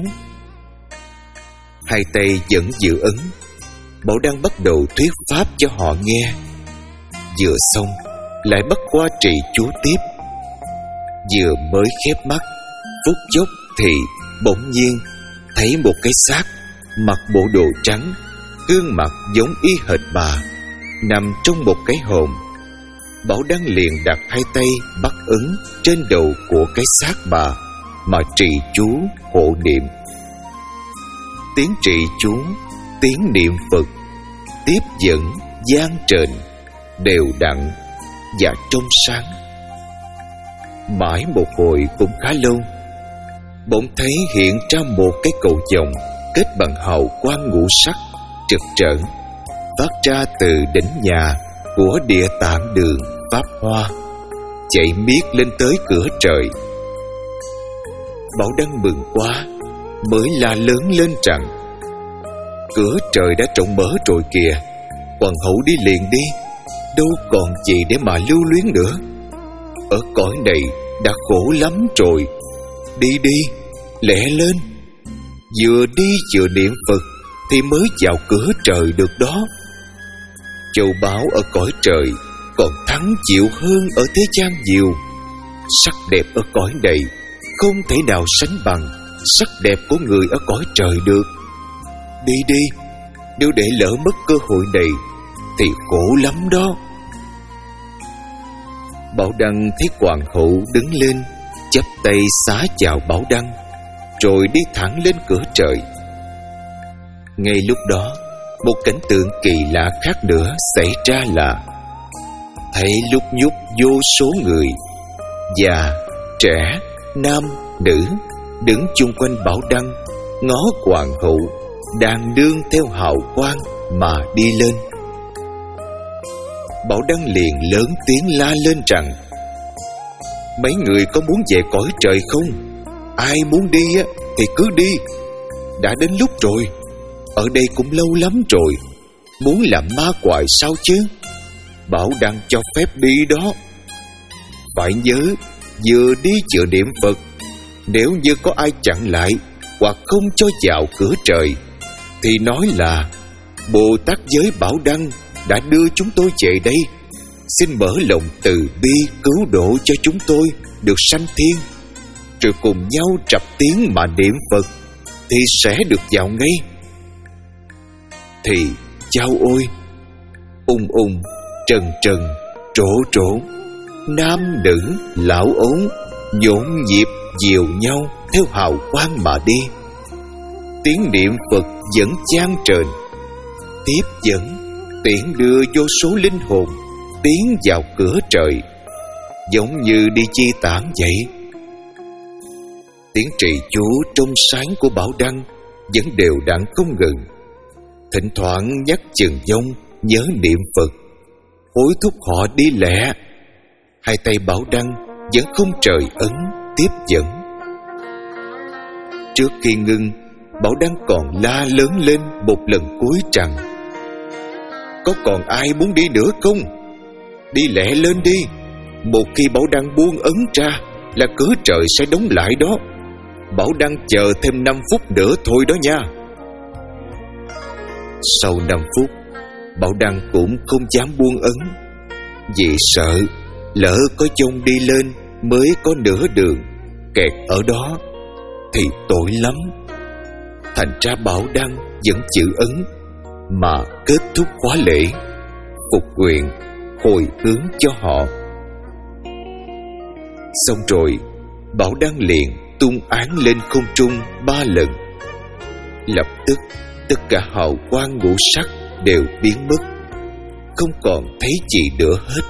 Hai tay vẫn giữ ấn, Bảo Đăng bắt đầu thuyết pháp cho họ nghe. Vừa xong lại bắt qua trì chú tiếp. Vừa mới khép mắt, phút chốc thì bỗng nhiên thấy một cái xác mặc bộ đồ trắng, gương mặt giống y hệt bà, nằm trong một cái hòm. Bảo Đăng liền đặt hai tay bắt ấn trên đầu của cái xác bà mà trì chú hộ niệm. Tiếng trì chú, tiếng niệm Phật tiếp dẫn vang trền, đều đặn và trong sáng. Mãi một hồi cũng khá lâu, bỗng thấy hiện ra một cái cầu vồng kết bằng hào quang ngũ sắc trực trở, phát ra từ đỉnh nhà của Địa Tạng Đường Pháp Hoa, chạy miết lên tới cửa trời. Bảo Đăng mừng quá, mới la lớn lên rằng: cửa trời đã rộng mở rồi kìa, hoàng hậu đi liền đi, đâu còn gì để mà lưu luyến nữa. Ở cõi này đã khổ lắm rồi, đi đi, lẹ lên. Vừa đi vừa niệm Phật thì mới vào cửa trời được đó. Châu báu ở cõi trời còn thắng chịu hơn ở thế gian nhiều. Sắc đẹp ở cõi này không thể nào sánh bằng sắc đẹp của người ở cõi trời được. Đi đi, nếu để lỡ mất cơ hội này thì khổ lắm đó. Bảo Đăng thấy hoàng hậu đứng lên, chắp tay xá chào Bảo Đăng, rồi đi thẳng lên cửa trời. Ngay lúc đó, một cảnh tượng kỳ lạ khác nữa xảy ra là thấy lúc nhúc vô số người, già, trẻ, nam, nữ đứng chung quanh Bảo Đăng, ngó hoàng hậu đang nương theo hào quang mà đi lên. Bảo Đăng liền lớn tiếng la lên rằng: mấy người có muốn về cõi trời không? Ai muốn đi á thì cứ đi, đã đến lúc rồi. Ở đây cũng lâu lắm rồi, muốn làm ma quại sao chứ? Bảo Đăng cho phép đi đó. Phải nhớ, vừa đi vừa niệm Phật. Nếu như có ai chặn lại hoặc không cho vào cửa trời thì nói là Bồ Tát giới Bảo Đăng đã đưa chúng tôi về đây, xin mở lòng từ bi cứu độ cho chúng tôi được sanh thiên, rồi cùng nhau trập tiếng mà niệm Phật thì sẽ được vào ngay. Thì chao ôi, ung ung, trần trần, trổ trổ, nam nữ, lão ốm, nhộn nhịp dìu nhau theo hào quang mà đi. Tiếng niệm Phật dẫn chan trền, tiếp dẫn tiễn đưa vô số linh hồn tiến vào cửa trời, giống như đi chi tản vậy. Tiếng trì chú trong sáng của Bảo Đăng vẫn đều đặn không ngừng, thỉnh thoảng nhắc chừng dông nhớ niệm Phật, hối thúc họ đi lẹ. Hai tay Bảo Đăng vẫn không trời ấn tiếp dẫn. Trước khi ngưng, Bảo Đăng còn la lớn lên một lần cuối rằng: có còn ai muốn đi nữa không? Đi lẹ lên đi. Một khi Bảo Đăng buông ấn ra là cửa trời sẽ đóng lại đó. Bảo Đăng chờ thêm năm phút nữa thôi đó nha. Sau năm phút, Bảo Đăng cũng không dám buông ấn, vì sợ lỡ có dông đi lên mới có nửa đường kẹt ở đó thì tội lắm. Thành ra Bảo Đăng vẫn giữ ấn mà kết thúc khóa lễ, phục nguyện hồi hướng cho họ. Xong rồi, Bảo Đăng liền tung án lên không trung ba lần. Lập tức tất cả hào quang ngũ sắc đều biến mất, không còn thấy gì nữa hết.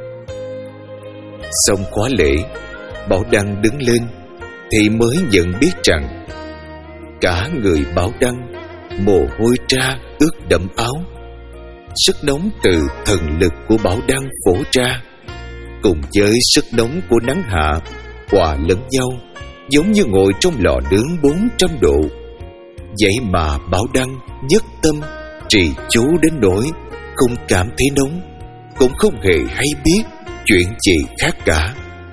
Xong khóa lễ, Bảo Đăng đứng lên thì mới nhận biết rằng cả người Bảo Đăng mồ hôi ra ướt đẫm áo. Sức nóng từ thần lực của Bảo Đăng phổ ra cùng với sức nóng của nắng hạ hòa lẫn nhau, giống như ngồi trong lò nướng bốn trăm độ. Vậy mà Bảo Đăng nhất tâm trì chú đến nỗi không cảm thấy nóng, cũng không hề hay biết chuyện gì khác cả.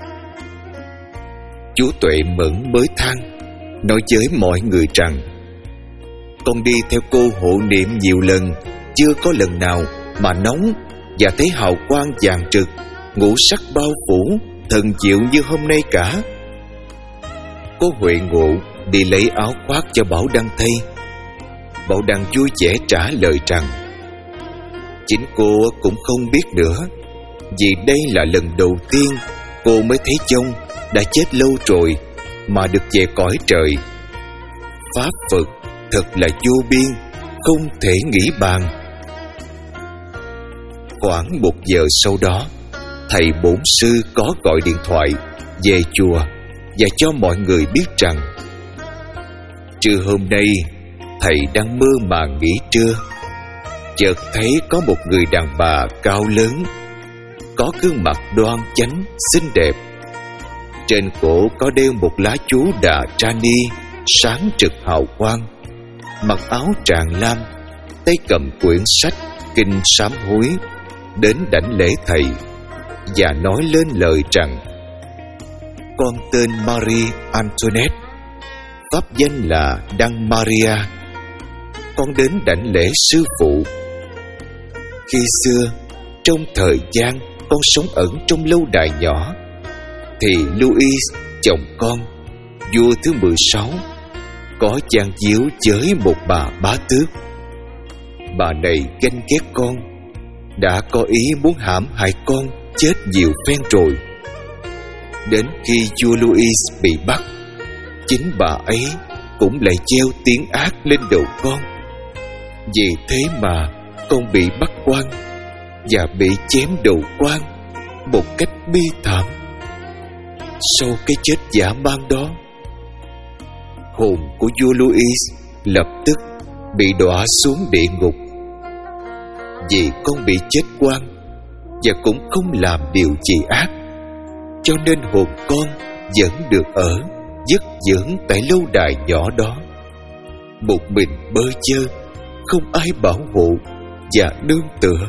Chú Tuệ Mẫn mới than, nói với mọi người rằng: con đi theo cô hộ niệm nhiều lần, chưa có lần nào mà nóng và thấy hào quang vàng trực, ngũ sắc bao phủ, thần diệu như hôm nay cả. Cô Huệ Ngộ đi lấy áo khoác cho Bảo Đăng thay. Bảo Đăng vui vẻ trả lời rằng chính cô cũng không biết nữa, vì đây là lần đầu tiên cô mới thấy chồng đã chết lâu rồi mà được về cõi trời. Pháp Phật thật là vô biên, không thể nghĩ bàn. Khoảng một giờ sau đó, thầy bổn sư có gọi điện thoại về chùa và cho mọi người biết rằng trưa hôm nay thầy đang mơ màng nghỉ trưa, chợt thấy có một người đàn bà cao lớn, có gương mặt đoan chánh xinh đẹp, trên cổ có đeo một lá chú Đà Trani sáng trực hào quang, mặc áo tràng lam, tay cầm quyển sách kinh sám hối, đến đảnh lễ thầy và nói lên lời rằng: con tên Marie Antoinette, pháp danh là Đăng Maria. Con đến đảnh lễ sư phụ. Khi xưa, trong thời gian con sống ẩn trong lâu đài nhỏ, thì Louis, chồng con, vua thứ mười sáu, có gian díu với một bà bá tước. Bà này ganh ghét con, đã có ý muốn hãm hại con chết nhiều phen rồi. Đến khi vua Louis bị bắt, chính bà ấy cũng lại gieo tiếng ác lên đầu con. Vì thế mà con bị bắt quan và bị chém đầu quan một cách bi thảm. Sau cái chết dã man đó, hồn của vua Louis lập tức bị đọa xuống địa ngục. Vì con bị chết quan và cũng không làm điều gì ác, cho nên hồn con vẫn được ở giấc dưỡng tại lâu đài nhỏ đó, một mình bơ vơ, không ai bảo hộ và nương tựa.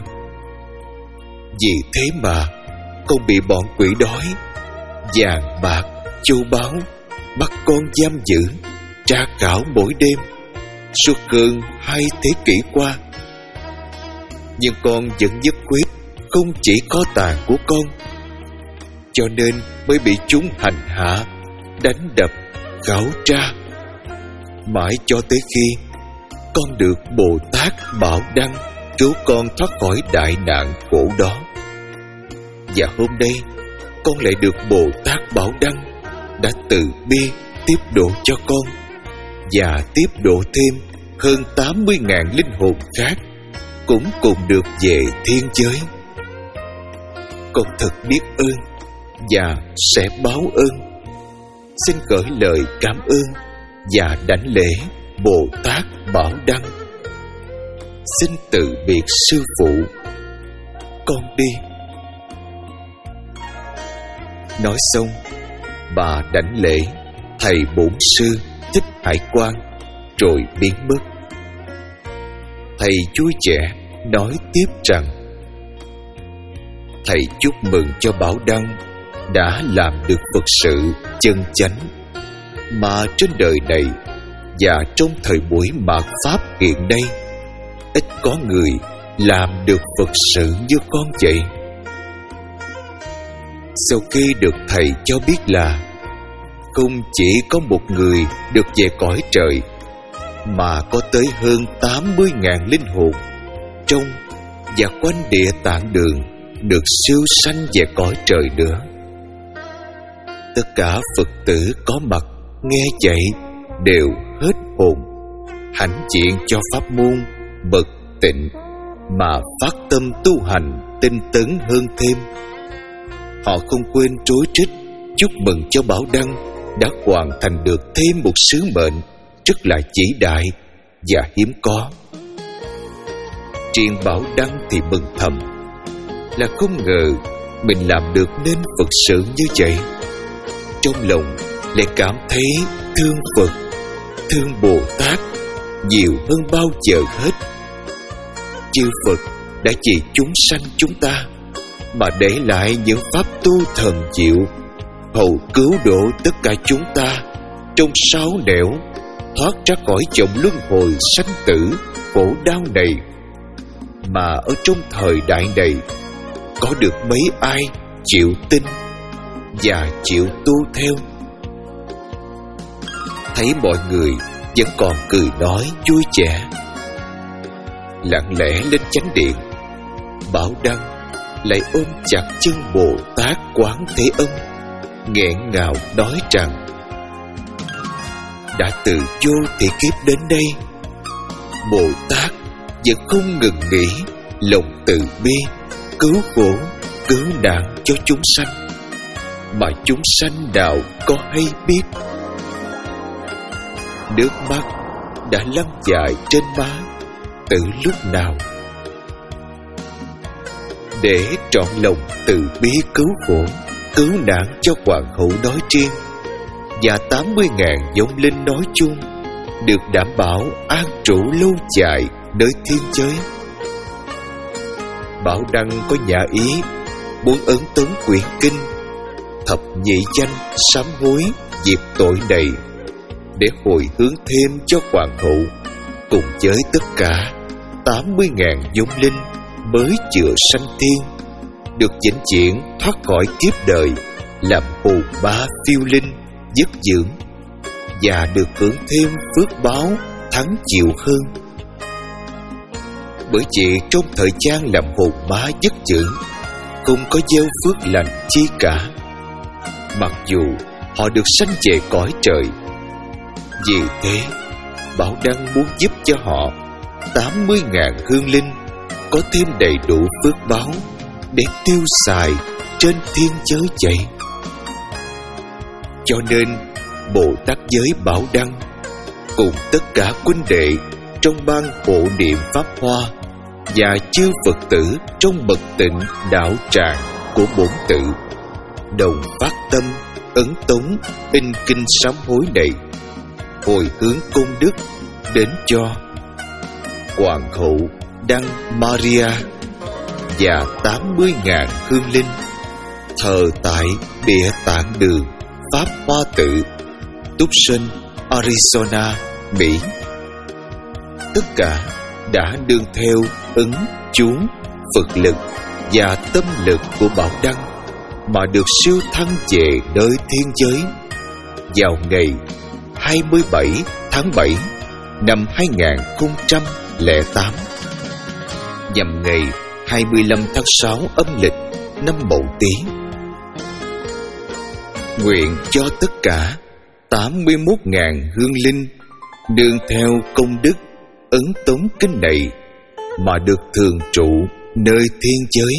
Vì thế mà con bị bọn quỷ đói, vàng bạc, châu báu bắt con giam giữ, tra khảo mỗi đêm suốt hơn hai thế kỷ qua. Nhưng con vẫn nhất quyết không chỉ có tàn của con, cho nên mới bị chúng hành hạ, đánh đập, gáo tra, mãi cho tới khi con được Bồ Tát Bảo Đăng cứu con thoát khỏi đại nạn khổ đó. Và hôm nay con lại được Bồ Tát Bảo Đăng đã từ bi tiếp độ cho con, và tiếp độ thêm hơn tám mươi ngàn linh hồn khác cũng cùng được về thiên giới. Con thật biết ơn và sẽ báo ơn. Xin gửi lời cảm ơn và đảnh lễ Bồ Tát Bảo Đăng. Xin từ biệt sư phụ, con đi. Nói xong, bà đảnh lễ thầy bổn sư Thích Hải Quang rồi biến mất. Thầy vui vẻ nói tiếp rằng: thầy chúc mừng cho Bảo Đăng đã làm được Phật sự chân chánh, mà trên đời này và trong thời buổi mạt Pháp hiện nay, ít có người làm được Phật sự như con vậy. Sau khi được thầy cho biết là không chỉ có một người được về cõi trời, mà có tới hơn tám mươi ngàn linh hồn trong và quanh Địa Tạng Đường được siêu sanh về cõi trời nữa. Tất cả Phật tử có mặt nghe vậy đều hết hồn, hãnh diện cho pháp môn bậc tịnh mà phát tâm tu hành tinh tấn hơn thêm. Họ không quên trối trích chúc mừng cho Bảo Đăng đã hoàn thành được thêm một sứ mệnh rất là vĩ đại và hiếm có. Riêng Bảo Đăng thì mừng thầm là không ngờ mình làm được nên Phật sự như vậy. Trong lòng lại cảm thấy thương Phật, thương Bồ Tát nhiều hơn bao giờ hết. Chư Phật đã vì chúng sanh chúng ta mà để lại những pháp tu thần diệu, hầu cứu độ tất cả chúng ta trong sáu nẻo thoát ra khỏi vòng luân hồi sanh tử khổ đau này. Mà ở trong thời đại này, có được mấy ai chịu tin và chịu tu theo? Thấy mọi người vẫn còn cười nói vui vẻ, lặng lẽ lên chánh điện, Bảo Đăng lại ôm chặt chân Bồ Tát Quán Thế Âm, nghẹn ngào nói rằng: đã từ vô thị kiếp đến đây, Bồ Tát vẫn không ngừng nghỉ lòng từ bi cứu khổ cứu nạn cho chúng sanh, mà chúng sanh nào có hay biết. Nước mắt đã lăn dài trên má từ lúc nào. Để trọn lòng từ bi cứu khổ cứu nạn cho hoàng hậu nói riêng và tám mươi ngàn vong linh nói chung được đảm bảo an trụ lâu dài nơi thiên giới, Bảo Đăng có nhà ý muốn ấn tống quyển kinh thập nhị danh sám hối việc tội này, để hồi hướng thêm cho hoàng hậu cùng với tất cả tám mươi ngàn vong linh mới vừa sanh thiên được vĩnh viễn thoát khỏi kiếp đời làm hồn ma phiêu linh dứt dưỡng, và được hưởng thêm phước báo thắng chịu hơn. Bởi vì trong thời gian làm hồn ma dứt dưỡng không có gieo phước lành chi cả, mặc dù họ được sanh về cõi trời. Vì thế, Bảo Đăng muốn giúp cho họ tám mươi ngàn hương linh có thêm đầy đủ phước báo để tiêu xài trên thiên giới vậy. Cho nên Bồ Tát giới Bảo Đăng cùng tất cả huynh đệ trong ban hộ niệm Pháp Hoa và chư Phật tử trong mật tịnh đạo tràng của bổn tự đồng phát tâm ấn tống in kinh sám hối này, hồi hướng công đức đến cho hoàng hậu Đăng Maria và tám mươi ngàn hương linh thờ tại Địa Tạng Đường Pháp Hoa Tự, Tucson, Arizona, Mỹ. Tất cả đã đương theo ứng chú Phật lực và tâm lực của Bảo Đăng mà được siêu thăng về nơi thiên giới vào ngày hai mươi bảy tháng bảy năm hai nghìn không trăm lẻ tám, nhằm ngày hai mươi lăm tháng sáu âm lịch năm Mậu Tý. nguyện cho tất cả tám mươi mốt ngàn hương linh nương theo công đức ấn tống kinh này mà được thường trụ nơi thiên giới.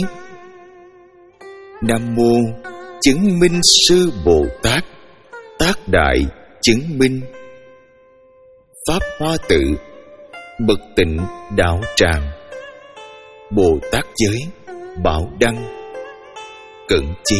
Nam mô Chứng Minh Sư Bồ Tát, Tác Đại Chứng Minh. Pháp Hoa Tự, Bậc Tịnh Đạo Tràng, Bồ Tát Giới, Bảo Đăng, Cẩn Chí.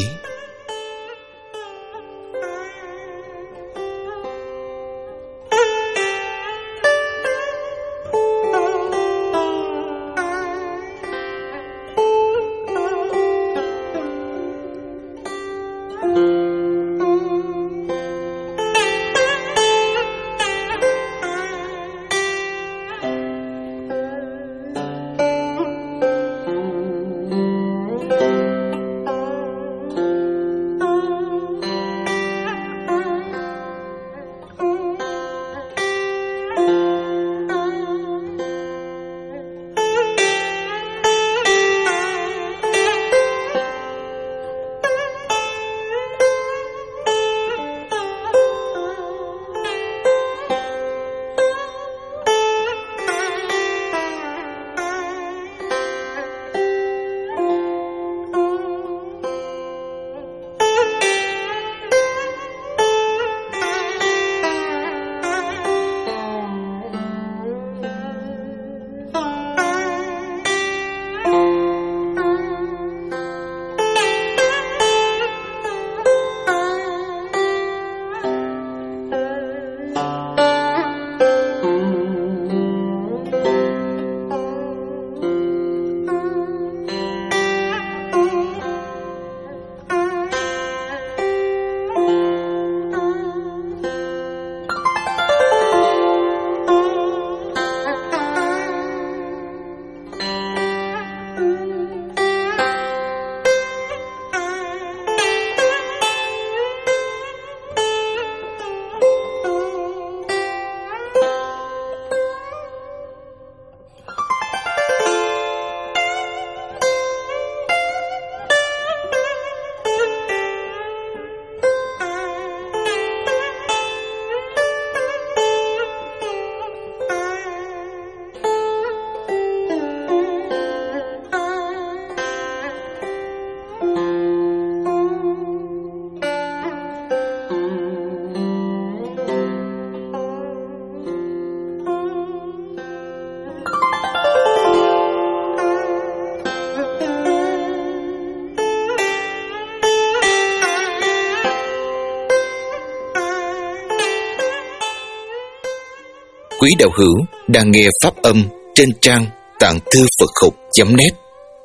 Quý đạo hữu đang nghe pháp âm trên trang tạng thư Phật học chấm net.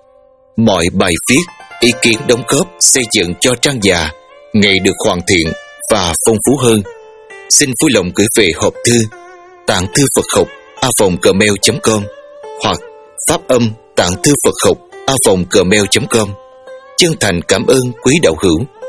Mọi bài viết, ý kiến đóng góp xây dựng cho trang già ngày được hoàn thiện và phong phú hơn. Xin vui lòng gửi về hộp thư tạng thư Phật học a vòng gmail chấm com hoặc pháp âm tạng thư Phật học a vòng gmail chấm com. Chân thành cảm ơn quý đạo hữu.